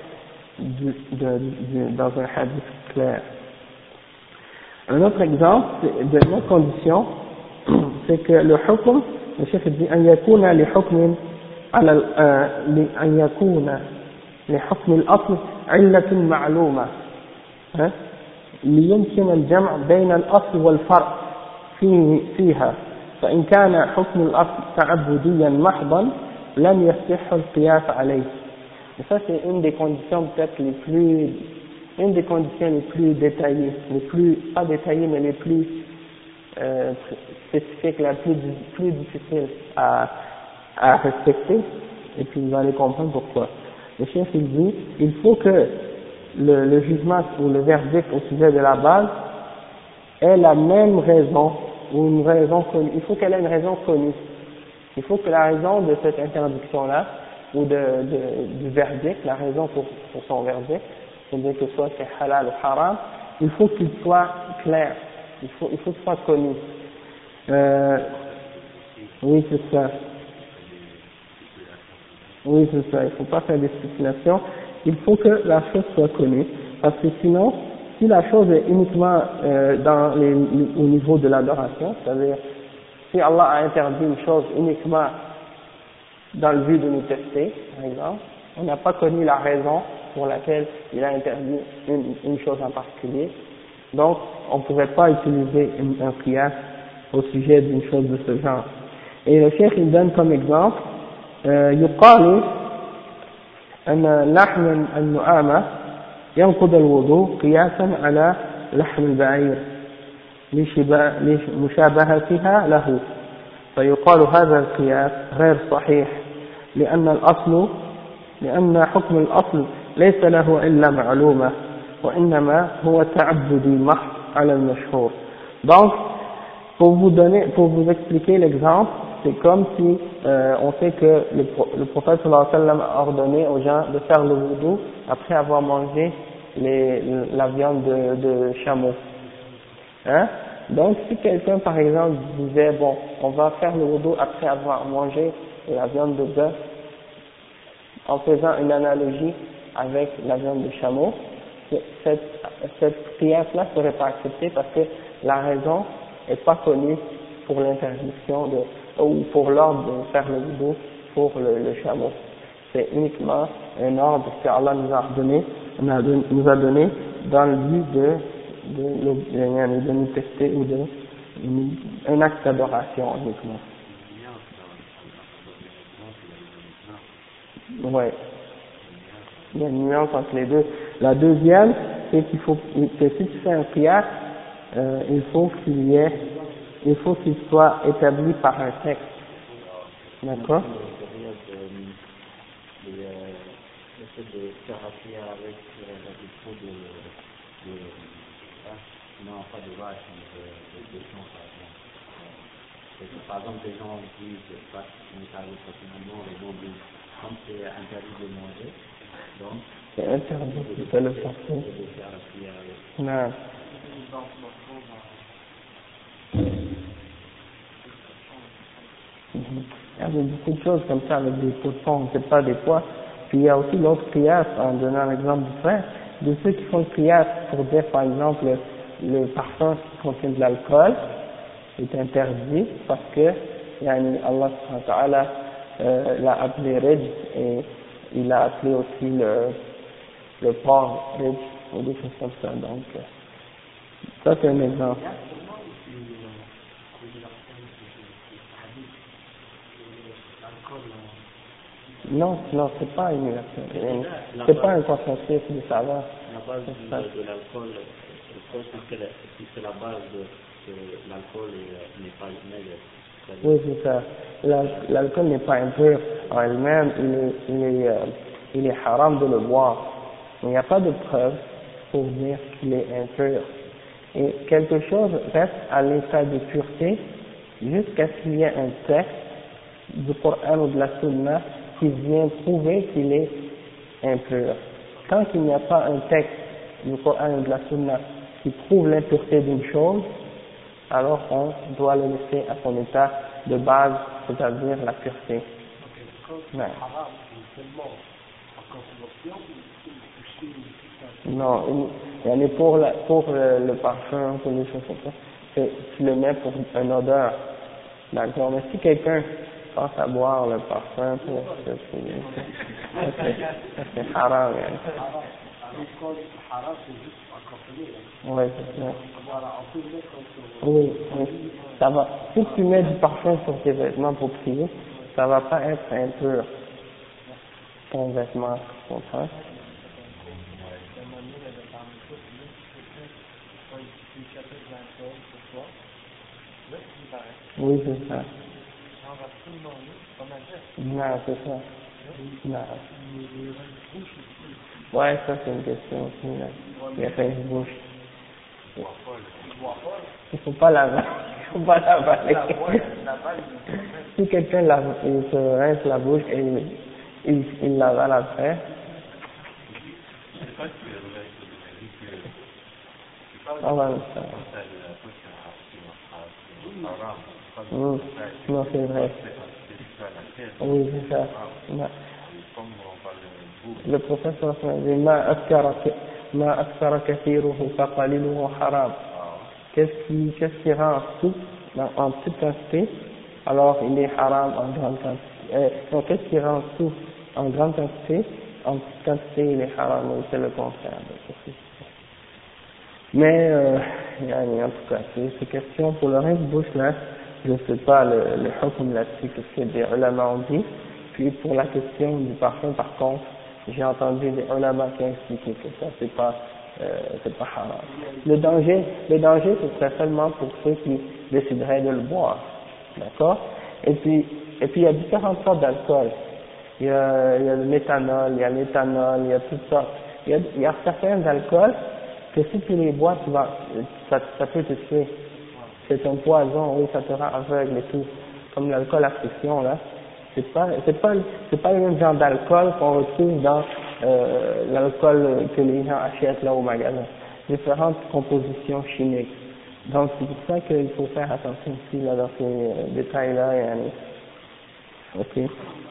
dans un hadith clair. Un autre exemple de nos conditions, c'est que le hukm, le chef dit أن يكون لحكم على أن يكون لحكم الأصل علة معلومة ليمكن الجمع بين الأصل والفرع فيها فإن كان حكم الأصل تعبديا محضا لم يصح القياس عليه. Et ça c'est une des conditions peut-être une des conditions les plus détaillées, pas détaillées mais les plus spécifiques, la plus difficile à respecter, et puis vous allez comprendre pourquoi. Le chef il dit, il faut que le jugement ou le verdict au sujet de la base ait la même raison, ou une raison connue. Il faut qu'elle ait une raison connue. Il faut que la raison de cette interdiction-là, ou du verdict, la raison pour son verdict, c'est-à-dire que soit c'est halal ou haram, il faut qu'il soit clair, il faut qu'il soit connu. Oui, c'est ça. Oui, c'est ça. Il ne faut pas faire des spéculations. Il faut que la chose soit connue, parce que sinon, si la chose est uniquement au niveau de l'adoration, c'est-à-dire si Allah a interdit une chose uniquement dans le but de nous tester, par exemple, on n'a pas connu la raison pour laquelle il a interdit une chose en particulier, donc on ne pourrait pas utiliser un qiyas au sujet d'une chose de ce genre. Et le cheikh il donne comme exemple يقال أن لحم النعامة ينقض الوضوء قياسا على لحم البعير لمشابهتها له فيقال هذا القياس غير صحيح لأن حكم الأصل ليس له إلا معلومة وإنما هو تعبدي محض على المشهور. Donc pour vous expliquer l'exemple, c'est comme si on sait que le prophète sallallahu alayhi wa sallam a ordonné aux gens de faire le wudu après avoir mangé la viande de chameau. Hein? Donc si quelqu'un par exemple disait bon on va faire le wudu après avoir mangé la viande de bœuf en faisant une analogie avec la viande de chameau, cette qiyas-là ne serait pas acceptée parce que la raison n'est pas connue pour l'interdiction ou pour l'ordre de faire le wudu pour le chameau. C'est uniquement un ordre que Allah nous a donné dans le but de nous tester ou un acte d'adoration uniquement. Ouais. Il y a une nuance entre les deux. La deuxième, c'est qu'il faut que si tu fais un qiyas, il faut qu'il soit établi par un texte. D'accord? Le fait de faire un qiyas avec la question non, pas de vache, de champs, par exemple. Par exemple, les gens disent, parce qu'on est arrivé facilement, les gens disent, comme c'est interdit de manger, donc, c'est interdit de faire le sortir. Non. Il y a beaucoup de choses comme ça avec des pots de fond, c'est pas des pois. Puis il y a aussi l'autre qiyas, en donnant l'exemple du frère, de ceux qui font le qiyas pour dire par exemple le parfum qui contient de l'alcool est interdit parce que Allah subhanahu wa ta'ala l'a appelé rijs et il a appelé aussi le porc rijs ou des choses comme ça. Donc ça c'est un exemple. Non, c'est pas une c'est pas un consensus de savoir. La base de l'alcool, c'est la base de l'alcool n'est pas impur. Oui, c'est ça. L'alcool n'est pas impur en elle-même, il est haram de le boire. Mais il n'y a pas de preuve pour dire qu'il est impur. Et quelque chose reste à l'état de pureté jusqu'à ce qu'il y ait un texte du Coran ou de la Sunna qui vient prouver qu'il est impur. Tant qu'il n'y a pas un texte du Coran ou de la Sunna qui prouve l'impureté d'une chose, alors on doit le laisser à son état de base, c'est-à-dire la pureté. Ouais. Non, il y pour le parfum, pour les choses comme ça, tu le mets pour une odeur. D'accord, mais si quelqu'un pense à boire le parfum, c'est haram. Oui, c'est ça. Oui, oui. Ça va. Si tu mets du parfum sur tes vêtements pour prier, ça va pas être impur. Ton vêtement, tu comprends? Oui, c'est ça. Non, c'est ça. Non. Ouais, ça c'est une question aussi, là. Il y a fait une bouche. Il faut pas l'avaler. Il faut pas l'avaler. Si quelqu'un il se rince la bouche et il l'avale après. On va le faire. Non, c'est vrai. Oui, c'est ça. Non. Le professeur dit ma akthara kathiruhu faqaliluhu haram. Qu'est-ce qui rend tout en petite quantité, alors il est haram en grande quantité. Donc qu'est-ce qui rend tout en grande quantité, en petite quantité il est haram, c'est le contraire. Mais en tout cas, c'est question pour le reste bouche là, je ne sais pas le hukm là-dessus, ce que des ulama ont dit. Puis pour la question du parfum, par contre, j'ai entendu des ulama qui ont expliqué que ça c'est pas haram. Le danger ce serait seulement pour ceux qui décideraient de le boire, d'accord? Et puis il y a différentes sortes d'alcool. Il y a le méthanol, il y a l'éthanol, il y a toutes sortes. Il y a certains alcools que si tu les bois, ça peut te tuer. C'est un poison, oui, ça te rend aveugle et tout. Comme l'alcool à friction, là. C'est pas le même genre d'alcool qu'on retrouve dans, l'alcool que les gens achètent là au magasin. Différentes compositions chimiques. Donc, c'est pour ça qu'il faut faire attention aussi, là, dans ces détails-là, ok.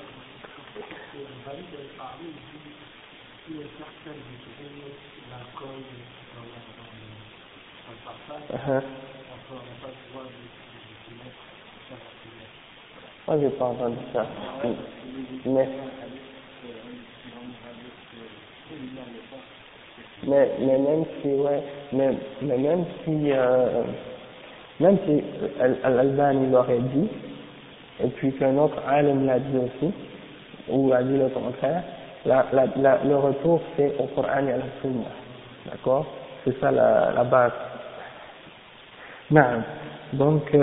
Moi, j'ai pas entendu ça. Mais même si, ouais, mais même si Al-Albani l'aurait dit, et puis qu'un autre alim l'a dit aussi, ou a dit le contraire, le retour c'est au Coran et à la Sunna. D'accord? C'est ça la base. Non. Donc,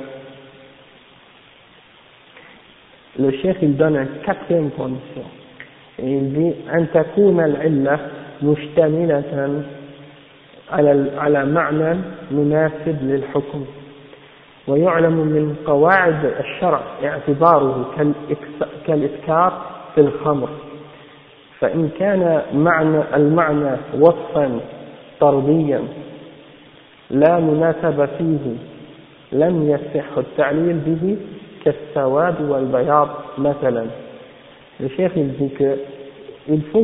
le cheikh il donne une quatrième condition. Et il dit أن تكون العلة مشتملة على معنى مناسب للحكم ويعلم من قواعد الشرع اعتباره كالإسكار في الخمر فإن كان المعنى وصفا طرديا لا مناسب فيه لم يصح التعليل به كالسواد والبياض مثلا. Le cheikh il dit que il faut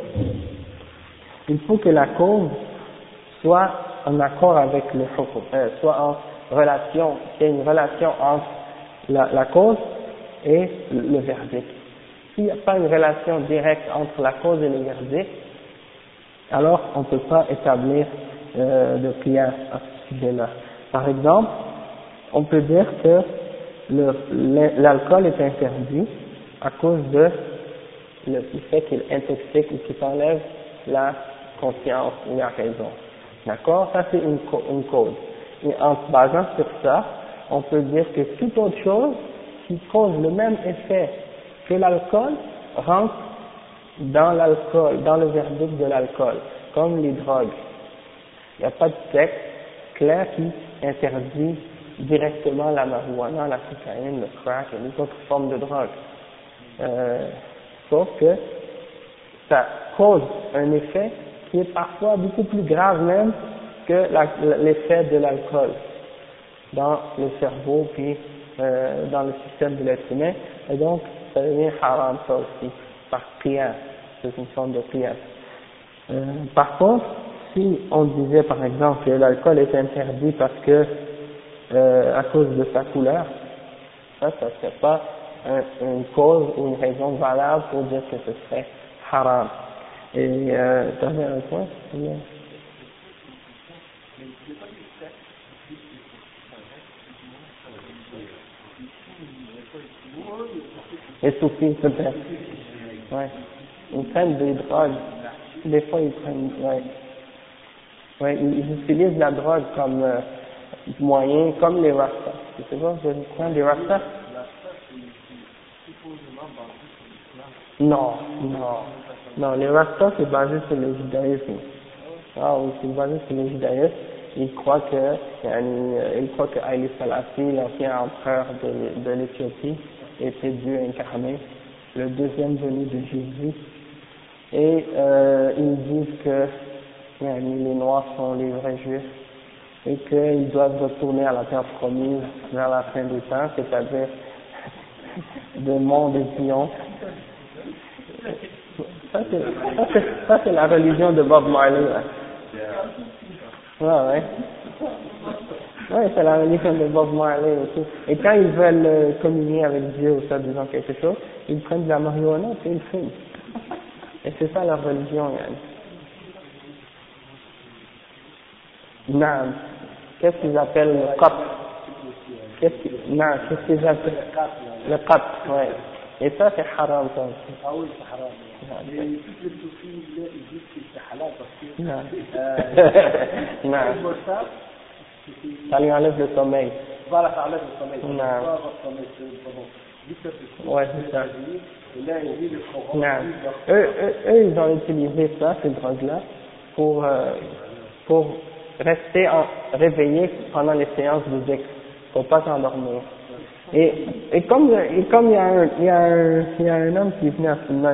que la cause soit en accord avec le hukm, soit en relation, qu'il y ait une relation entre la cause et le verdict. S'il n'y a pas une relation directe entre la cause et le verdict, alors on ne peut pas établir de qiyas à ce sujet-là. Par exemple, on peut dire que l'alcool est interdit à cause du fait qu'il intoxique ou qu'il enlève la conscience ou la raison. D'accord? Ça c'est une cause. Et en se basant sur ça, on peut dire que toute autre chose qui cause le même effet que l'alcool rentre dans l'alcool, dans le verdict de l'alcool, comme les drogues. Il n'y a pas de texte clair qui interdit directement la marijuana, la cocaïne, le crack et les autres formes de drogue. Sauf que ça cause un effet qui est parfois beaucoup plus grave même que l'effet de l'alcool dans le cerveau puis dans le système de l'être humain, et donc ça devient haram ça aussi, par qiyas, c'est une forme de qiyas. Par contre, si on disait par exemple que l'alcool est interdit parce que à cause de sa couleur, ça serait pas une cause ou une raison valable pour dire que ce serait haram. Et t'avais un point? Les soufis peut-être. Ouais. Ils prennent des drogues. Des fois ils prennent, ouais, ils utilisent la drogue comme moyen, comme les rastas. Tu sais pas, vous prendre des rastas? Non, les rastas c'est basé sur le judaïsme. Ah oui, c'est basé sur le judaïsme. Ils croient que Haïlé Selassie, l'ancien empereur de l'Éthiopie, était Dieu incarné, le deuxième venu de Jésus. Et ils disent que les Noirs sont les vrais Juifs et qu'ils doivent retourner à la terre promise vers la fin des temps, c'est-à-dire de monde et Zion. Ça c'est la religion de Bob Marley. Ouais, c'est la religion de Bob Marley et tout. Et quand ils veulent communier avec Dieu ou ça, disant quelque chose, ils prennent de la marijuana et ils fument. Et c'est ça leur religion, Yann. Non. Qu'est-ce qu'ils appellent le qat? Qu'est-ce qu'ils appellent? Le qat, ouais. Et ça, c'est haram, ça aussi. Ah oui, c'est haram. Mais toutes les soufis, ils disent que c'est halal parce que... Non. Ça lui enlève le sommeil. Voilà, ça enlève le sommeil. Non. Ouais, c'est ça. Et là, il dit le Coran. Non. Eux, ils ont utilisé ça, ces drogues-là, pour rester réveillés pendant les séances de zikr, pour pas s'endormir. Et comme il y a un homme qui est venu à Sunna,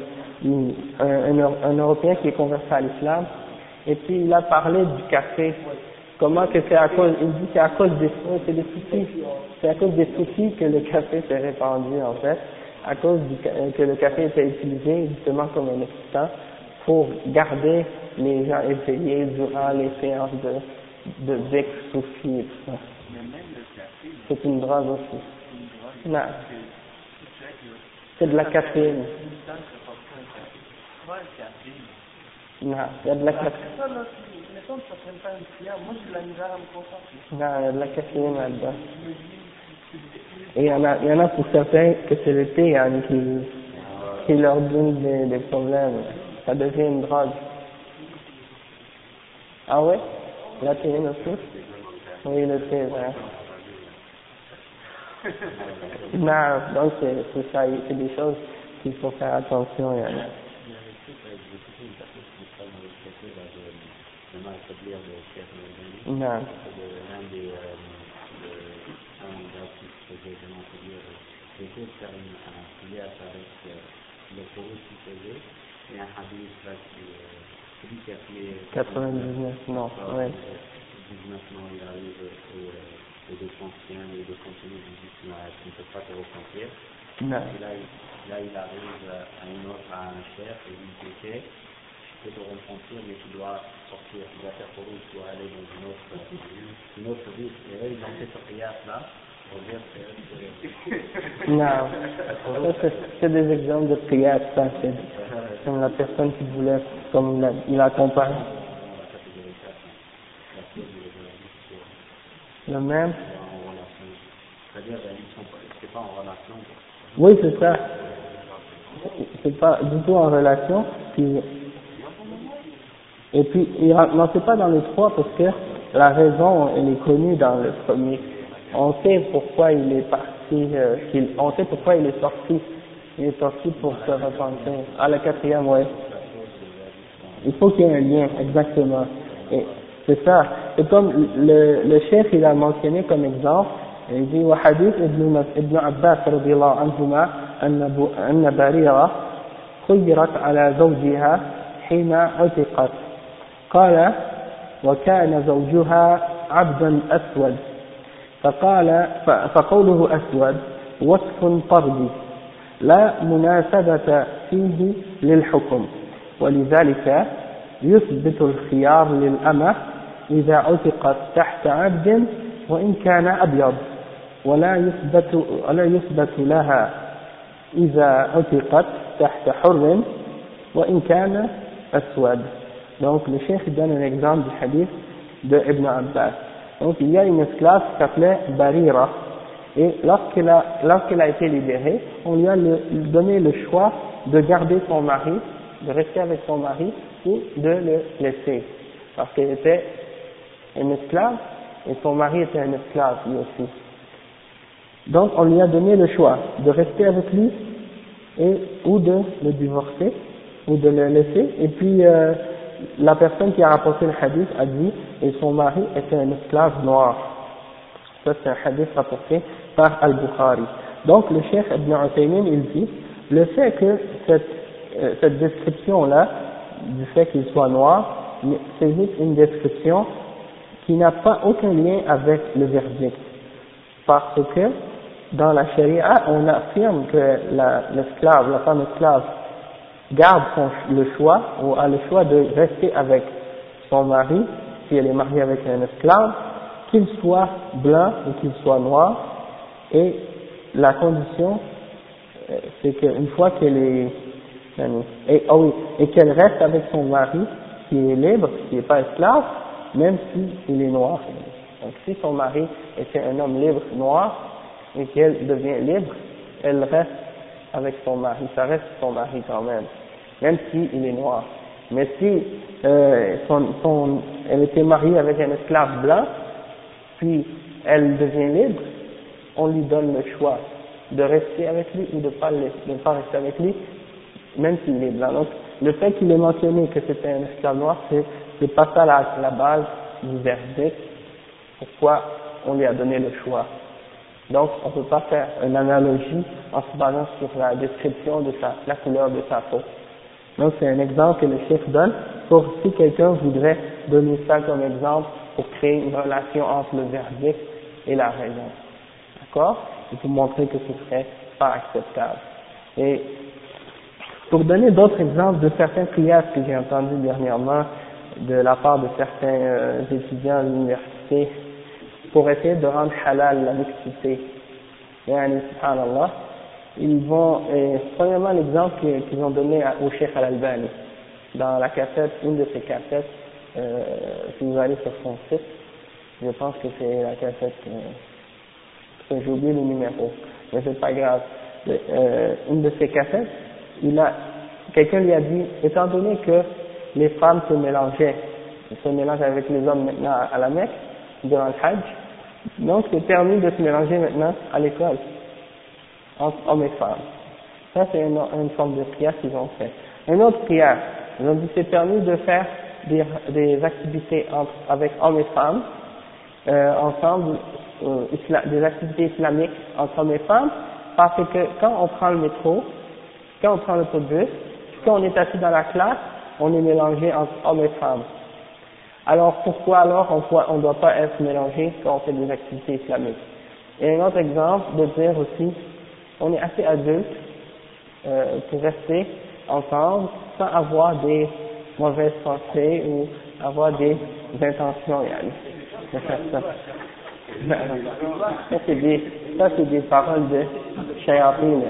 un Européen qui est converti à l'islam, et puis il a parlé du café. Comment que c'est à cause, il dit c'est à cause des soufis, c'est à cause des soufis que le café s'est répandu en fait, à cause que le café était utilisé justement comme un excitant pour garder les gens éveillés durant les séances de zikr soufi et tout ça. C'est une drogue aussi. Non. C'est de la caféine. Non, il y a de la caféine. Non, il y a de la caféine là-dedans. Et il y en a pour certains que c'est le thé hein, qui leur donne des problèmes. Ça devient une drogue. Ah ouais? La théine aussi? Oui, le thé, hein. Non, donc c'est ça, c'est des choses qu'il faut faire attention. Hein. Non. Il y a un hadith là celui qui a fait 99, non, ouais. 19 ans, il arrive au défensien, et le défensien lui dit tu ne peux pas te repentir. Non. Et là, il arrive à un chef et il dit ok, tu peux te repentir, mais tu dois sortir, tu dois faire pour eux, tu dois aller dans une autre ville. Et là, ils ont fait ce prière là. Non, c'est des exemples de prière, ça, c'est comme la personne qui voulait, comme il accompagne. Le même? C'est-à-dire, c'est pas en relation. Oui, c'est ça. C'est pas du tout en relation, et puis, non, c'est pas dans les trois parce que la raison, elle est connue dans le premier. On sait pourquoi il est parti, on sait pourquoi il est sorti il est sorti pour se repentir. Ah, le quatrième, ouais. Il faut qu'il y ait un lien, exactement. Et c'est ça. C'est comme le chef, il a mentionné comme exemple, il dit, وحديث ابن عباس رضي الله عنهما أن بريرة خيرت على زوجها حين عتقت قال وكان زوجها عبدا أسود فقوله أسود وصف طردي لا مناسبة فيه للحكم ولذلك يثبت الخيار للأمة إذا عتقت تحت عبد وإن كان أبيض ولا يثبت لها إذا عتقت تحت حر وإن كان أسود. Donc le cheikh donne un exemple du hadith de Ibn Abbas. Donc il y a une esclave qui s'appelait Barira et lorsqu'elle a été libérée, on lui a donné le choix de garder son mari, de rester avec son mari ou de le laisser parce qu'elle était une esclave et son mari était un esclave lui aussi. Donc on lui a donné le choix de rester avec lui ou de le divorcer ou de le laisser. Et puis la personne qui a rapporté le hadith a dit et son mari était un esclave noir. Ça c'est un hadith rapporté par Al-Bukhari. Donc le cheikh Ibn Uthaymin il dit le fait que cette description là du fait qu'il soit noir c'est juste une description qui n'a pas aucun lien avec le verdict parce que dans la charia on affirme que l'esclave, la femme esclave garde le choix ou a le choix de rester avec son mari si elle est mariée avec un esclave, qu'il soit blanc ou qu'il soit noir, et la condition c'est qu'une fois qu'elle est et qu'elle reste avec son mari qui est libre, qui n'est pas esclave, même s'il est noir. Donc si son mari était un homme libre noir et qu'elle devient libre, elle reste avec son mari, ça reste son mari quand même s'il est noir. Mais si elle était mariée avec un esclave blanc, puis elle devient libre, on lui donne le choix de rester avec lui ou de ne pas rester avec lui, même s'il est blanc. Donc le fait qu'il ait mentionné que c'était un esclave noir, c'est pas ça la base du verdict, pourquoi on lui a donné le choix. Donc on ne peut pas faire une analogie en se basant sur la description de la couleur de sa peau. Donc c'est un exemple que le chef donne pour si quelqu'un voudrait donner ça comme exemple pour créer une relation entre le verdict et la raison. D'accord? Et pour montrer que ce serait pas acceptable. Et pour donner d'autres exemples de certains prières que j'ai entendus dernièrement de la part de certains étudiants à l'université pour essayer de rendre halal la mixité. Yani, subhanallah, ils vont, premièrement l'exemple qu'ils ont donné au Cheikh Al-Albani, dans la cassette, une de ses cassettes, si vous allez sur son site, je pense que c'est la cassette, j'ai oublié le numéro, mais c'est pas grave, une de ses cassettes, quelqu'un lui a dit, étant donné que les femmes se mélangent avec les hommes maintenant à la Mecque, durant le Hajj, donc c'est permis de se mélanger maintenant à l'école, entre hommes et femmes. Ça c'est une forme de prière qu'ils ont fait. Une autre prière, ils ont dit c'est permis de faire des activités avec hommes et femmes, ensemble, des activités islamiques entre hommes et femmes, parce que quand on prend le métro, quand on prend l'autobus, quand on est assis dans la classe, on est mélangé entre hommes et femmes. Alors pourquoi alors on ne doit pas être mélangé quand on fait des activités islamiques? Et un autre exemple de dire aussi, on est assez adulte pour rester ensemble sans avoir des mauvaises pensées ou avoir des intentions de faire ça. Ça c'est des paroles de shayatin.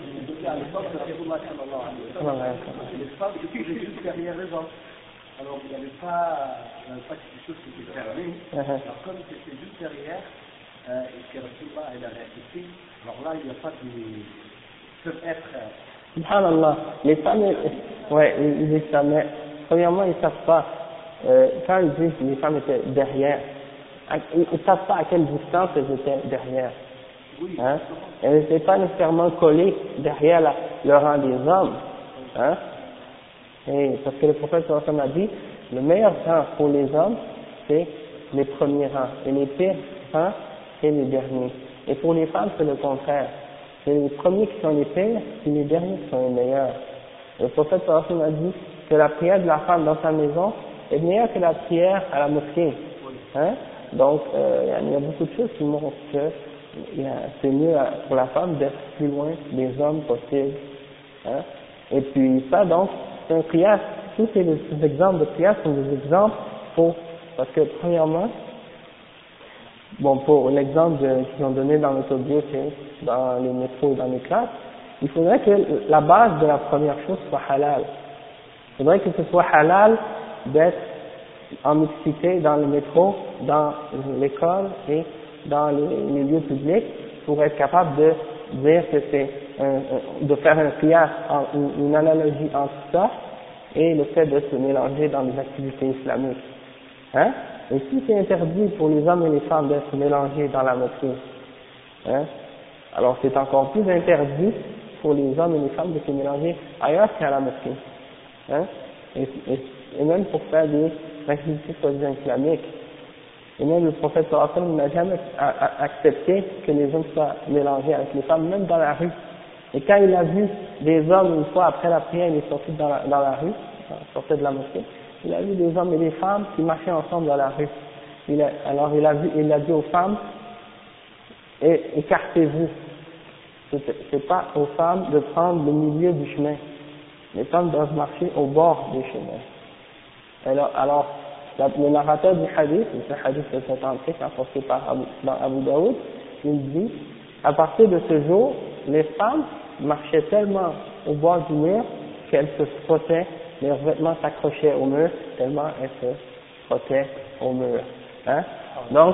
Alors, il n'y avait pas quelque chose qui était fermé. Alors, comme c'était juste derrière, et que Rasulullah a réaccepté, alors là, il n'y a pas de. Ils peuvent être. Subhanallah, les femmes, ouais, ils disent ça, mais premièrement, ils ne savent pas. Quand ils disent que les femmes étaient derrière, ils ne savent pas à quelle distance elles étaient derrière. Hein? Elle n'était pas nécessairement collée derrière le rang des hommes. Hein? Et parce que le prophète sallallahu alayhi wa sallam a dit, le meilleur rang pour les hommes, c'est les premiers rangs. Et les pires rangs, c'est les derniers. Et pour les femmes, c'est le contraire. C'est les premiers qui sont les pires, et les derniers qui sont les meilleurs. Le prophète sallallahu alayhi wa sallam a dit que la prière de la femme dans sa maison est meilleure que la prière à la mosquée. Hein? Donc, il y a beaucoup de choses qui montrent que c'est mieux pour la femme d'être plus loin des hommes possible. Hein? Et puis ça, donc, c'est un qiyas. Tous ces exemples de qiyas sont des exemples faux. Parce que, premièrement, bon, pour l'exemple qu'ils ont donné dans l'autobus et dans les métros, dans les classes, il faudrait que la base de la première chose soit halal. Il faudrait que ce soit halal d'être en mixité dans le métro, dans l'école et dans les lieux publics pour être capable de dire que c'est de faire un qiyas, une analogie entre ça et le fait de se mélanger dans les activités islamiques. Hein? Et si c'est interdit pour les hommes et les femmes de se mélanger dans la mosquée, hein? Alors c'est encore plus interdit pour les hommes et les femmes de se mélanger ailleurs qu'à la mosquée. Hein? Et même pour faire des activités soi-disant islamiques. Et même le prophète sallallahu alayhi wa sallam n'a jamais accepté que les hommes soient mélangés avec les femmes, même dans la rue. Et quand il a vu des hommes, une fois après la prière, il est sorti dans la rue, sortait de la mosquée, il a vu des hommes et des femmes qui marchaient ensemble dans la rue. Alors il a dit aux femmes, écartez-vous. C'est pas aux femmes de prendre le milieu du chemin. Les femmes doivent marcher au bord des chemins. Alors le narrateur du hadith, c'est un hadith de 73 apporté par Abu Daoud, il dit, à partir de ce jour, les femmes marchaient tellement au bord du mur qu'elles se frottaient, leurs vêtements s'accrochaient au mur, tellement elles se frottaient au mur. Hein? Donc,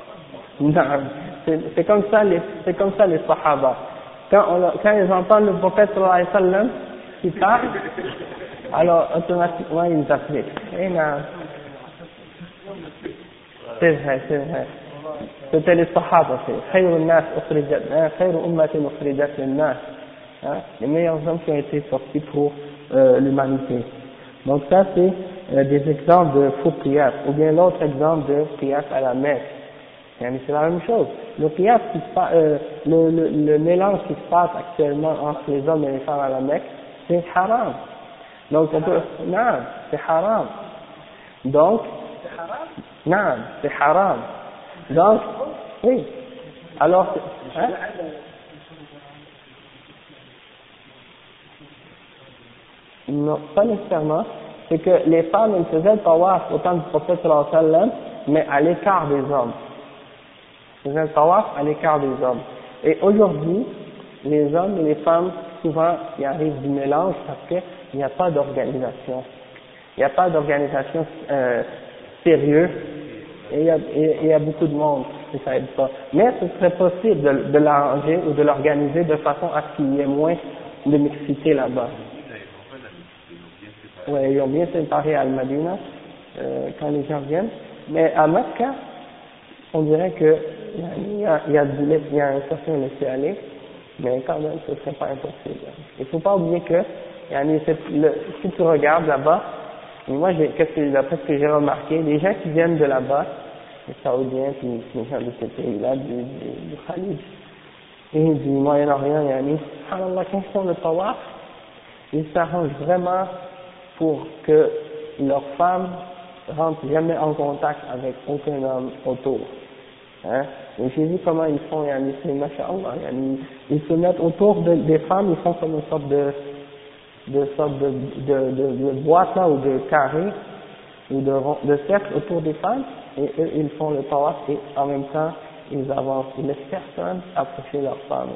c'est comme ça les sahaba. Quand ils entendent le prophète sallallahu alayhi wa sallam qui parle, alors automatiquement ils appliquent. C'est vrai. C'était les sahaba, c'est les meilleurs hommes qui ont été sortis pour l'humanité. Donc ça c'est des exemples de faux qiyas, ou bien l'autre exemple de qiyas à la Mecque. C'est la même chose. Le qiyas qui se passe, le mélange qui se passe actuellement entre les hommes et les femmes à la Mecque, c'est haram. Donc on peut, non, c'est haram. Donc, non, c'est haram. Donc, oui. Alors, hein? Non, pas nécessairement. C'est que les femmes, elles faisaient le tawaf au temps du prophète sallallahu alayhi wa sallam, mais à l'écart des hommes. Elles faisaient le tawaf à l'écart des hommes. Et aujourd'hui, les hommes et les femmes, souvent, il arrive du mélange parce qu'il n'y a pas d'organisation. Il n'y a pas d'organisation sérieuse et il y a beaucoup de monde et ça aide pas. Mais ce serait possible de l'arranger ou de l'organiser de façon à ce qu'il y ait moins de mixité là-bas. Oui, ils ont bien séparé à Al-Madina quand les gens viennent. Mais à Mecca, on dirait que il y a un certain laisser-aller, mais quand même ce serait pas impossible. Il faut pas oublier que si tu regardes là-bas, et moi d'après ce que j'ai remarqué, les gens qui viennent de là-bas, les Saoudiens, puis les gens de ces pays-là, du Khalid, et du Moyen-Orient, subhanallah, quand ils font le tawaf, ils s'arrangent vraiment pour que leurs femmes rentrent jamais en contact avec aucun homme autour. Hein? Et j'ai vu comment ils font, c'est masha'Allah, ils se mettent autour des femmes, ils font comme une sorte de boîte là, ou de carré, ou de cercle autour des femmes, et eux ils font le tawaf et en même temps ils avancent, ils laissent personne approcher leurs femmes.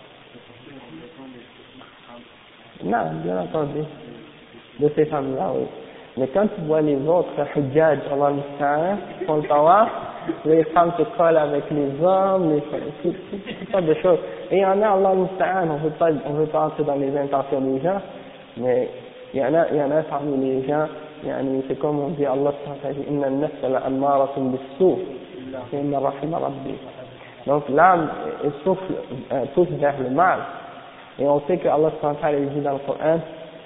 Non, bien entendu, de ces femmes-là, oui. Mais quand tu vois les autres hujjaj, Allah musta'an, qui font le tawaf, les femmes se collent avec les hommes, toutes sortes de choses. Et il y en a, Allah musta'an, on veut pas entrer dans les intentions des gens, mais il y en a parmi les gens, c'est comme on dit, Allah subhanahu wa ta'ala, inna an-nafsa la'ammaratun bis-su', inna rahima rabbi. Donc l'âme souffle, pousse vers le mal. Et on sait que Allah subhanahu wa ta'ala dit dans le Coran,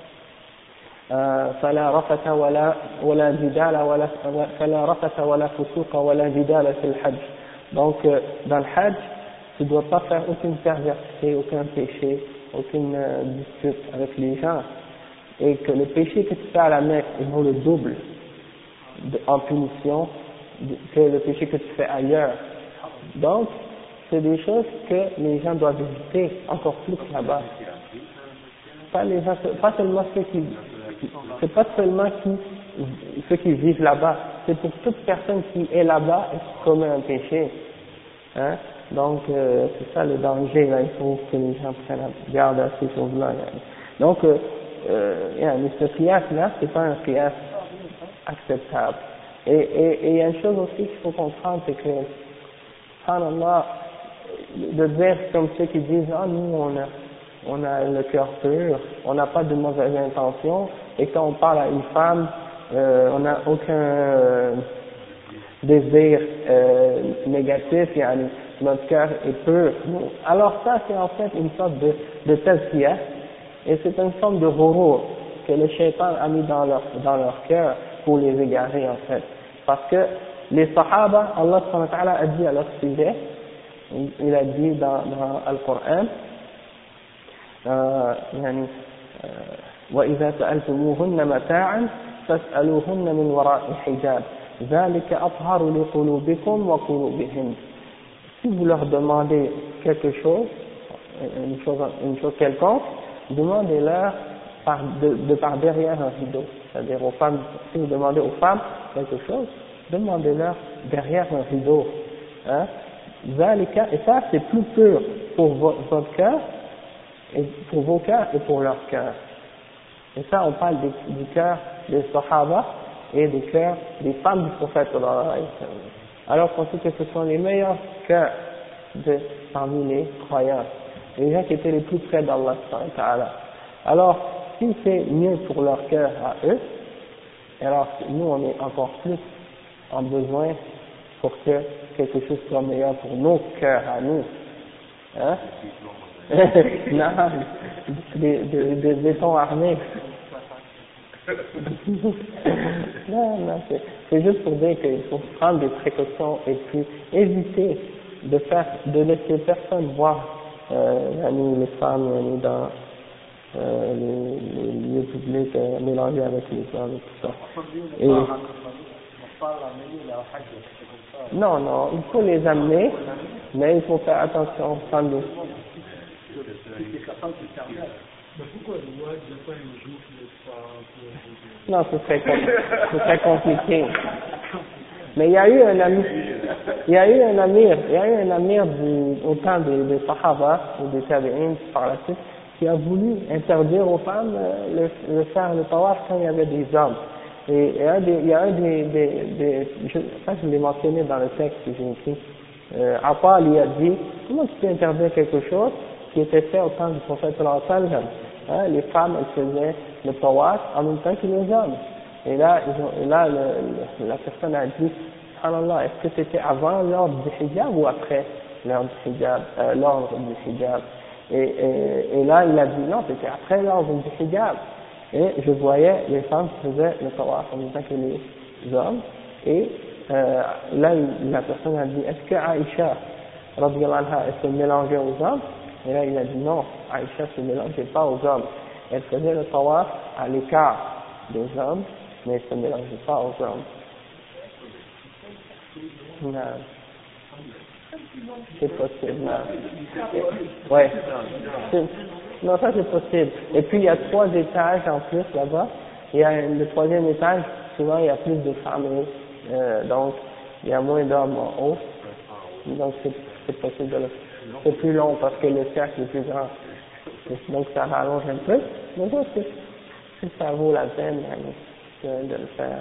فلا رفث ولا جدال فلا رفث ولا فسوق ولا جدال في الحج. Donc dans le Hajj, tu ne dois pas faire aucune perversité, aucun péché, aucune dispute avec les gens, et que le péché que tu fais à la Mecque, il vaut le double en punition que le péché que tu fais ailleurs. Donc c'est des choses que les gens doivent éviter encore plus là-bas. Pas les gens, pas seulement ceux qui, c'est pas seulement ceux qui vivent là-bas, c'est pour toute personne qui est là-bas et qui commet un péché. Hein? Donc c'est ça le danger, là, il faut que les gens prennent garde à ces choses-là. Donc ce qiyas-là, c'est pas un qiyas acceptable. Et il y a une chose aussi qu'il faut comprendre, c'est que, subhanallah, de dire comme ceux qui disent, ah nous on a le cœur pur, on n'a pas de mauvaises intentions, et quand on parle à une femme, on n'a aucun désir négatif, notre cœur est pur. Alors ça c'est en fait une sorte de tazkiyah, et c'est une forme de ghurur que le shaitan a mis dans leur cœur pour les égarer en fait. Parce que les sahaba, Allah subhanahu wa ta'ala a dit à leur sujet, il a dit dans Al-Qur'an, وإذا سألتموهن متاعا فاسألوهن من وراء حجاب ذلك أطهر لقلوبكم وقلوبهن. Si vous leur demandez quelque chose, une chose quelconque, demandez-leur par derrière un rideau. C'est-à-dire aux femmes, si vous demandez aux femmes quelque chose, demandez-leur derrière un rideau. Hein? Et ça c'est plus pur pour votre cœur, et pour vos cœurs et pour leur cœur. Et ça on parle du cœur des Sahaba et du cœur des femmes du prophète. Alors qu'on sait que ce sont les meilleurs cœurs parmi les croyants, les gens qui étaient les plus près d'Allah. Alors si c'est mieux pour leur cœur à eux, alors nous on est encore plus en besoin pour que quelque chose soit meilleur pour nos cœurs à nous. Hein? Non, des bétons armés. Non, c'est juste pour dire qu'il faut prendre des précautions et puis éviter de laisser personne voir les femmes dans les lieux publics mélangés avec les hommes et tout ça. Non, il faut les amener, mais il faut faire attention, prendre des... Non, ce serait compliqué. Mais il y a eu un amir au temps des Sahaba ou des Tabi'in par la suite qui a voulu interdire aux femmes de faire le tawaf quand il y avait des hommes. Et il y a un je l'ai mentionné dans le texte que j'ai écrit, Atta lui a dit, comment tu peux interdire quelque chose qui était fait au temps du prophète sallallahu alayhi wa sallam, hein, les femmes elles faisaient le tawaf en même temps que les hommes. Et là la personne a dit, subhanallah, est-ce que c'était avant l'ordre du hijab ou après l'ordre du hijab? Et là il a dit non, c'était après l'ordre du hijab. Et je voyais les femmes qui faisaient le tawaf en même temps que les hommes. Et là, la personne a dit, est-ce que Aïcha, radiyallahu anha, elle se mélangeait aux hommes? Et là, il a dit non, Aïcha se mélangeait pas aux hommes. Elle faisait le tawaf à l'écart des hommes, mais elle se mélangeait pas aux hommes. Non. C'est possible, non. Ouais. Non, ça c'est possible. Et puis il y a 3 étages en plus là-bas. Il y a le 3e étage, souvent il y a plus de femmes, donc il y a moins d'hommes en haut. Donc c'est possible c'est plus long parce que le cercle est plus grand. Donc ça rallonge un peu. Mais donc ça vaut la peine de le faire.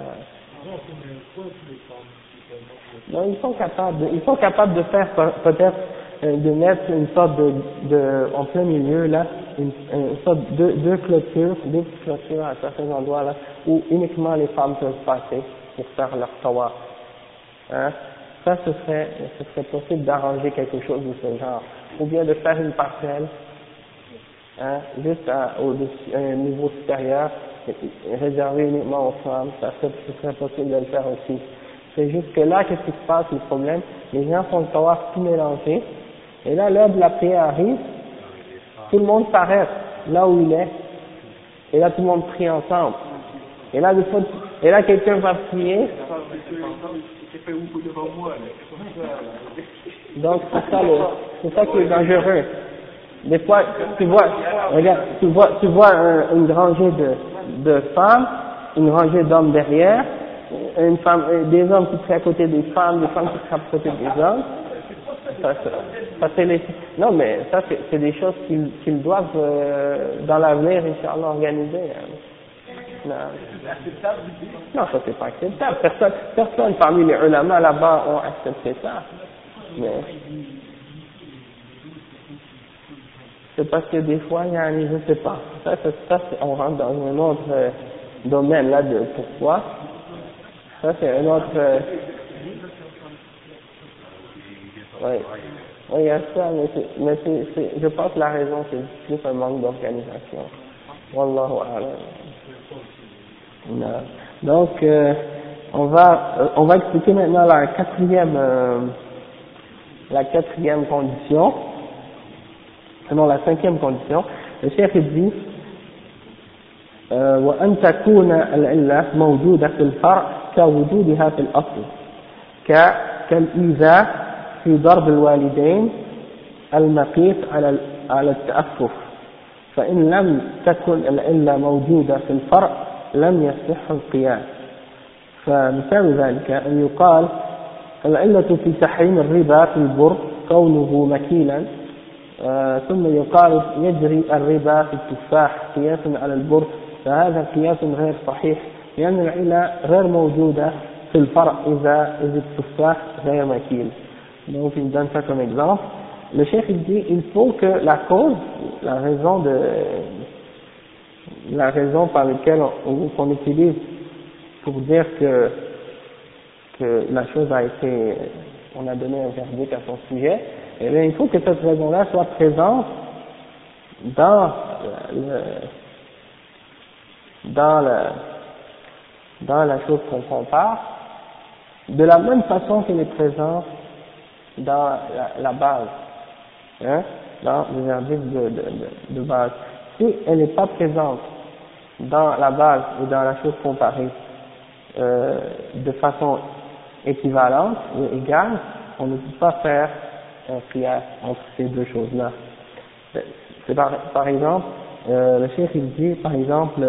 Non, ils sont capables de faire peut-être de mettre une sorte en plein milieu là, une sorte deux clôtures à certains endroits là, où uniquement les femmes peuvent passer pour faire leur tawaf. Hein? ça ce serait possible d'arranger quelque chose de ce genre, ou bien de faire une parcelle, hein, juste à un niveau supérieur, réservé uniquement aux femmes, ce serait possible de le faire aussi. C'est juste que là, qu'est-ce qui se passe, le problème, les gens font le tawaf tout mélangé, et là, l'heure de la prière arrive, tout le monde s'arrête là où il est, et là tout le monde prie ensemble. Et là, quelqu'un va prier. Donc c'est ça qui est dangereux. Des fois, tu vois une rangée de femmes, une rangée d'hommes derrière, des hommes qui prient à côté des femmes qui prient à côté des hommes. Ça c'est non, mais ça c'est des choses qu'ils doivent dans l'avenir, Inch'Allah, organiser. Hein. Non, ça c'est pas acceptable. Personne parmi les ulama là-bas ont accepté ça. Mais c'est parce que des fois, je sais pas. Ça on rentre dans un autre domaine là de pourquoi. Ça c'est un autre. Oui, il y a ça, mais je pense que la raison c'est plus un manque d'organisation. Wallahu a'lam. Non. Donc, on va expliquer maintenant la quatrième condition, non, la cinquième condition. Le chef dit, وأن تكون العلة موجودة في الفرع كوجودها في الأصل كالإيذاء في ضرب الوالدين المقيت على التأفف فإن لم تكن العلة موجودة في الفرع لم يصح القياس. فمثال ذلك أن يقال العلة في تحريم الربا في البر كونه مكيلا ثم يقال يجري الربا في التفاح قياسا على البر فهذا قياس غير صحيح لأن العلة غير موجودة في الفرع إذا التفاح غير مكيل. Donc il donne ça comme exemple. Le chef il dit il faut que la cause, la raison par laquelle qu'on utilise pour dire que la chose a été, on a donné un verdict à son sujet, et bien il faut que cette raison-là soit présente dans la chose qu'on compare, de la même façon qu'elle est présente dans la base, hein, dans le verdict de base. Si elle n'est pas présente dans la base ou dans la chose comparée de façon équivalente ou égale, on ne peut pas faire un qiyas entre ces deux choses-là. C'est par exemple, le cheikh il dit par exemple,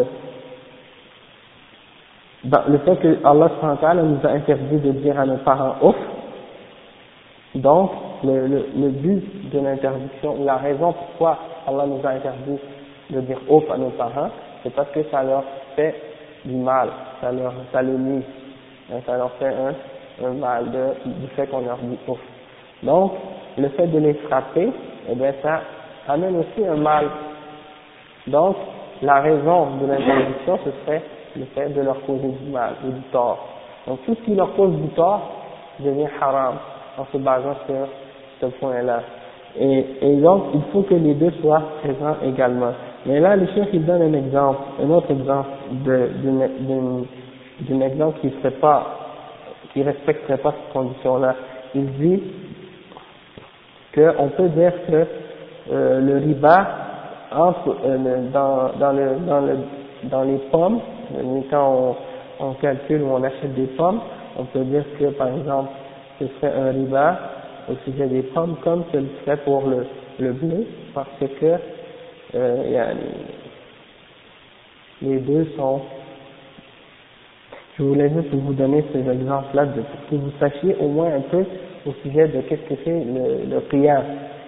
le fait que Allah subhanahu wa ta'ala nous a interdit de dire à nos parents ouf, donc le but de l'interdiction, ou la raison pourquoi Allah nous a interdit de dire ouf à nos parents, c'est parce que ça leur fait du mal, ça les nuit, ça leur fait un mal du fait qu'on leur dit ouf. Donc, le fait de les frapper, eh bien ça amène aussi un mal. Donc, la raison de l'interdiction, ce serait le fait de leur causer du mal ou du tort. Donc, tout ce qui leur cause du tort devient haram en se basant sur ce point-là. Et donc, il faut que les deux soient présents également. Mais là, le chef, il donne un autre exemple d'un exemple qui respecterait pas cette condition-là. Il dit qu'on peut dire que le riba entre dans les pommes, quand on calcule ou on achète des pommes, on peut dire que par exemple ce serait un riba au sujet des pommes comme ce serait pour le blé, parce que les deux sont. Je voulais juste vous donner ces exemples-là pour que vous sachiez au moins un peu au sujet de qu'est-ce que c'est le qiyas.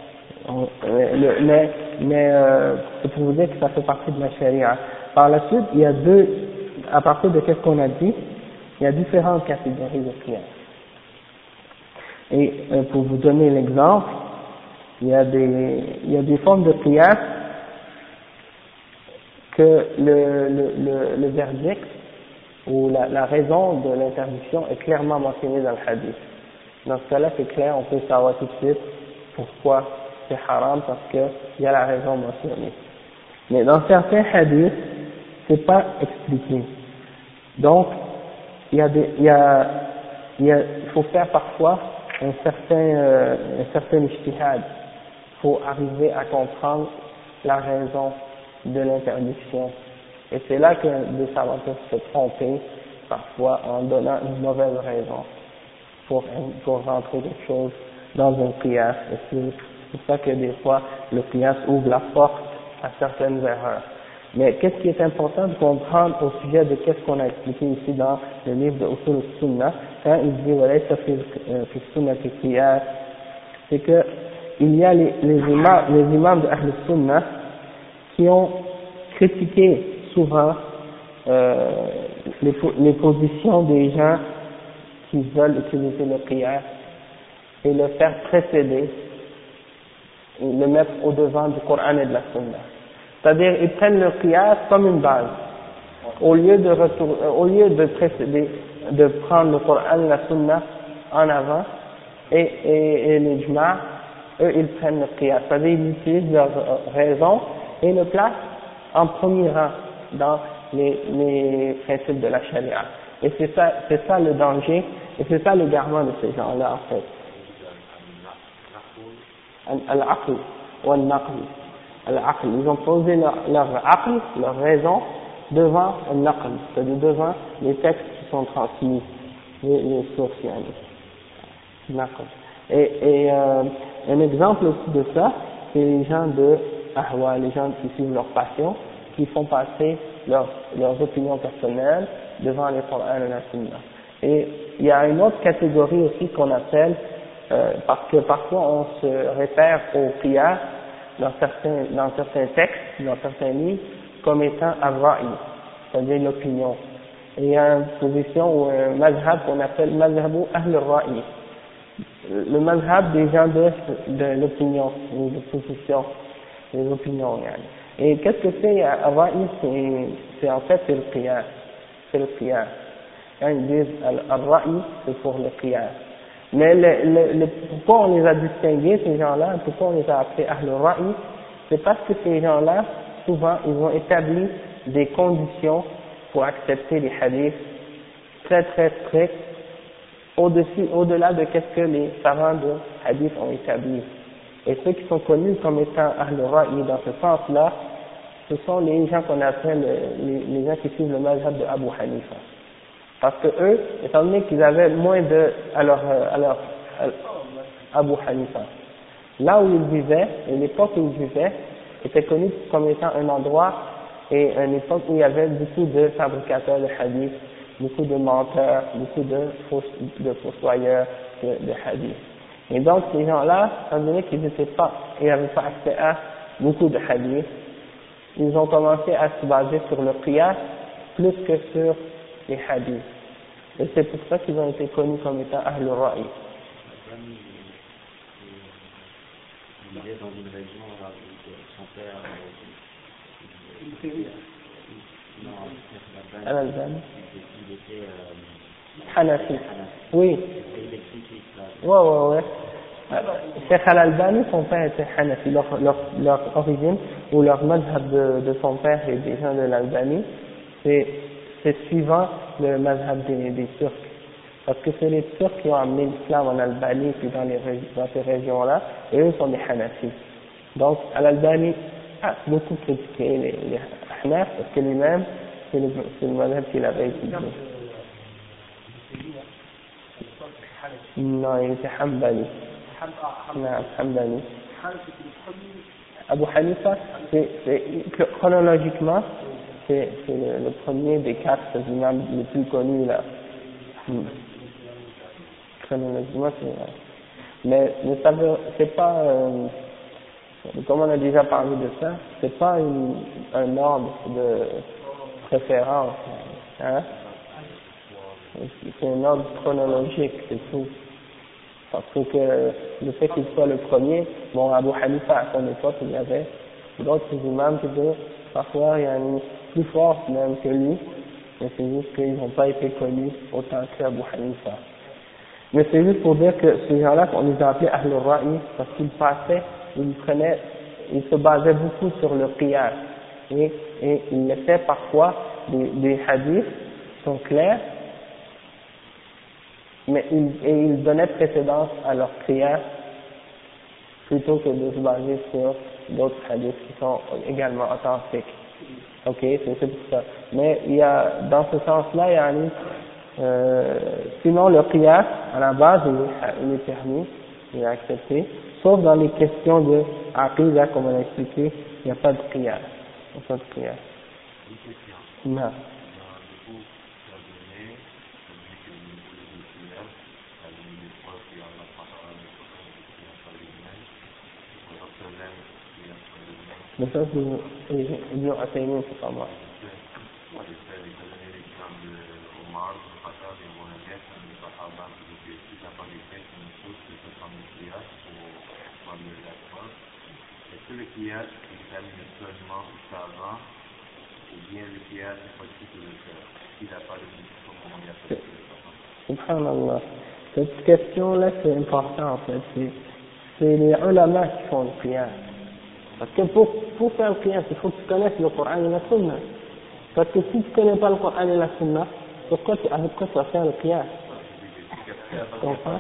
C'est pour vous dire que ça fait partie de la charia. Par la suite, il y a à partir de qu'est-ce qu'on a dit, il y a différentes catégories de qiyas. Et pour vous donner l'exemple, il y a des formes de qiyas que le verdict ou la raison de l'interdiction est clairement mentionnée dans le hadith. Dans ce cas-là, c'est clair, on peut savoir tout de suite pourquoi c'est haram, parce qu'il y a la raison mentionnée. Mais dans certains hadiths, c'est pas expliqué. Donc, il faut faire parfois un certain ijtihad. Il faut arriver à comprendre la raison de l'interdiction. Et c'est là que des savants peuvent se tromper, parfois en donnant une mauvaise raison pour rentrer quelque chose dans un qiyas. Et c'est pour ça que des fois, le qiyas ouvre la porte à certaines erreurs. Mais qu'est-ce qui est important de comprendre au sujet de qu'est-ce qu'on a expliqué ici dans le livre de Usul al-Sunnah, quand il dit voilà, ça fait Sunnah qiyas, c'est que il y a les imams de Ahl al-Sunnah qui ont critiqué souvent les positions des gens qui veulent utiliser le qiyas et le faire précéder et le mettre au devant du Coran et de la Sunna. C'est-à-dire, ils prennent le qiyas comme une base. Au lieu de précéder, de prendre le Coran et la Sunna en avant et l'ijma', eux ils prennent le qiyas. C'est-à-dire, ils utilisent leur raison et le placent en premier rang dans les principes de la charia. Et c'est ça le danger, et c'est ça l'égarement de ces gens-là en fait. Al-aql wa al-naql. Al-aql, ils ont posé leur aql, leur raison, devant al-naql, c'est-à-dire devant les textes qui sont transmis, les sources. Et un exemple aussi de ça, c'est les gens de Ahwa, les gens qui suivent leur passion, qui font passer leurs opinions personnelles devant les Coran et la Sunna. Et il y a une autre catégorie aussi qu'on appelle, parce que parfois on se réfère au qiyas dans certains textes, dans certains livres, comme étant al-ra'i, c'est-à-dire l'opinion. Et il y a une position ou un mazhab qu'on appelle mazhabu ahl al-ra'i, le mazhab des gens de l'opinion, ou de position, des opinions. Et qu'est-ce que c'est al-ra'i? C'est en fait c'est le qiyas, c'est le qiyas. Quand ils disent al-ra'i, c'est pour le qiyas. Mais pourquoi on les a distingués, ces gens-là, pourquoi on les a appelés Ahl-Ra'i, c'est parce que ces gens-là, souvent, ils ont établi des conditions pour accepter les hadiths très très strictes, au-delà de qu'est-ce que les savants de hadith ont établi. Et ceux qui sont connus comme étant Ahl-Ra'i dans ce sens-là, ce sont les gens qu'on appelle les gens qui suivent le mazhab de Abu Hanifa. Parce que eux, étant donné qu'ils avaient moins alors Abu Hanifa, là où ils vivaient, et l'époque où ils vivaient, était connue comme étant un endroit et une époque où il y avait beaucoup de fabricateurs de hadith, beaucoup de menteurs, beaucoup de fossoyeurs de hadith. Et donc ces gens-là, étant donné qu'ils n'avaient pas accès à beaucoup de hadith, ils ont commencé à se baser sur le qiyas plus que sur les hadiths. Et c'est pour ça qu'ils ont été connus comme étant Ahl al-Ra'i. Il est dans une région où son père. Non, Al-Albani. il était. Hanafi. Oui. Ouais. Cheikh Al-Albani, son père était Hanafi. Leur origine, ou leur mazhab de son père et des gens de l'Albanie, c'est suivant le mazhab des Turcs. Parce que c'est les Turcs qui ont amené l'islam en Albanie, puis dans ces régions-là, et eux sont des Hanafis. Donc, Al-Albani a beaucoup critiqué les Hanaf, parce que lui-même, c'est le mazhab qu'il avait étudié. Non, il était Hanbali. Non, Hanbali. Abu Hanifa, chronologiquement, c'est le premier des 4 imams les plus connus là. Chronologiquement, mais c'est pas, comme on a déjà parlé de ça, c'est pas un ordre de préférence, hein. C'est un ordre chronologique, c'est tout. Parce que le fait qu'il soit le premier, bon, Abu Hanifa à son époque, il y avait d'autres imams qui étaient parfois plus forts même que lui, mais c'est juste qu'ils n'ont pas été connus autant que Abu Hanifa. Mais c'est juste pour dire que ces gens-là, on les a appelés Ahlul Ra'i, parce qu'ils passaient, ils se basaient beaucoup sur le qiyas. Et ils laissaient parfois des hadiths qui sont clairs, mais ils donnaient précédence à leur qiyas plutôt que de se baser sur d'autres hadiths qui sont également authentiques. Ok, c'est pour ça. Mais il y a, dans ce sens-là, sinon le qiyas, à la base, il est permis, il est accepté, sauf dans les questions de aqidah, comme on a expliqué, il n'y a pas de qiyas. Il n'y a pas de qiyas. Non. Mais ça, c'est Ibn Ataymin, c'est pas moi. Est-ce que le qiyas est examiné seulement savant ou bien le qiyas est possible de le faire s'il n'a pas le dit comment il a fait? Subhanallah. Cette question-là, c'est important en fait. C'est les ulama qui font le qiyas. Parce que pour faire le qiyas, il faut que tu connaisses le Coran et la Sunna. Parce que si tu ne connais pas le Coran et la Sunna, avec quoi tu vas faire le qiyas? Tu comprends?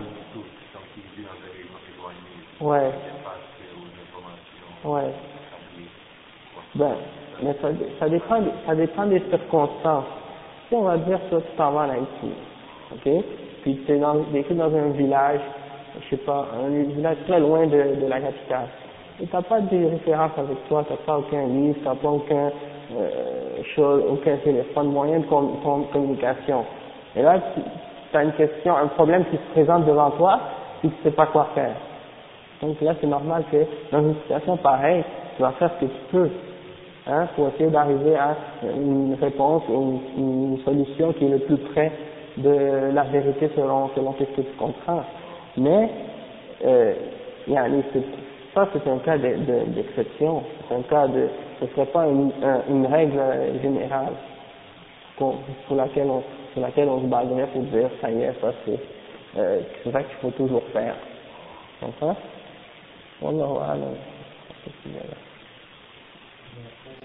Ouais. Ouais. Ben, mais ça dépend des circonstances. Si on va dire que tu t'en vas en Haïti, ok? Puis tu es vécu dans un village, je sais pas, un village très loin de la capitale. Et t'as pas de référence avec toi, t'as pas aucun livre, t'as pas aucun téléphone, moyen de communication. Et là, tu as une question, un problème qui se présente devant toi, et tu sais pas quoi faire. Donc là, c'est normal que dans une situation pareille, tu vas faire ce que tu peux, hein, pour essayer d'arriver à une réponse ou une solution qui est le plus près de la vérité selon ce que tu comprends. Mais, ça c'est un cas d'exception, c'est un cas ce serait pas une règle générale sur laquelle on se baserait pour dire ça y est, ça c'est ça qu'il faut toujours faire. Tu comprends? Wallahu a'lam.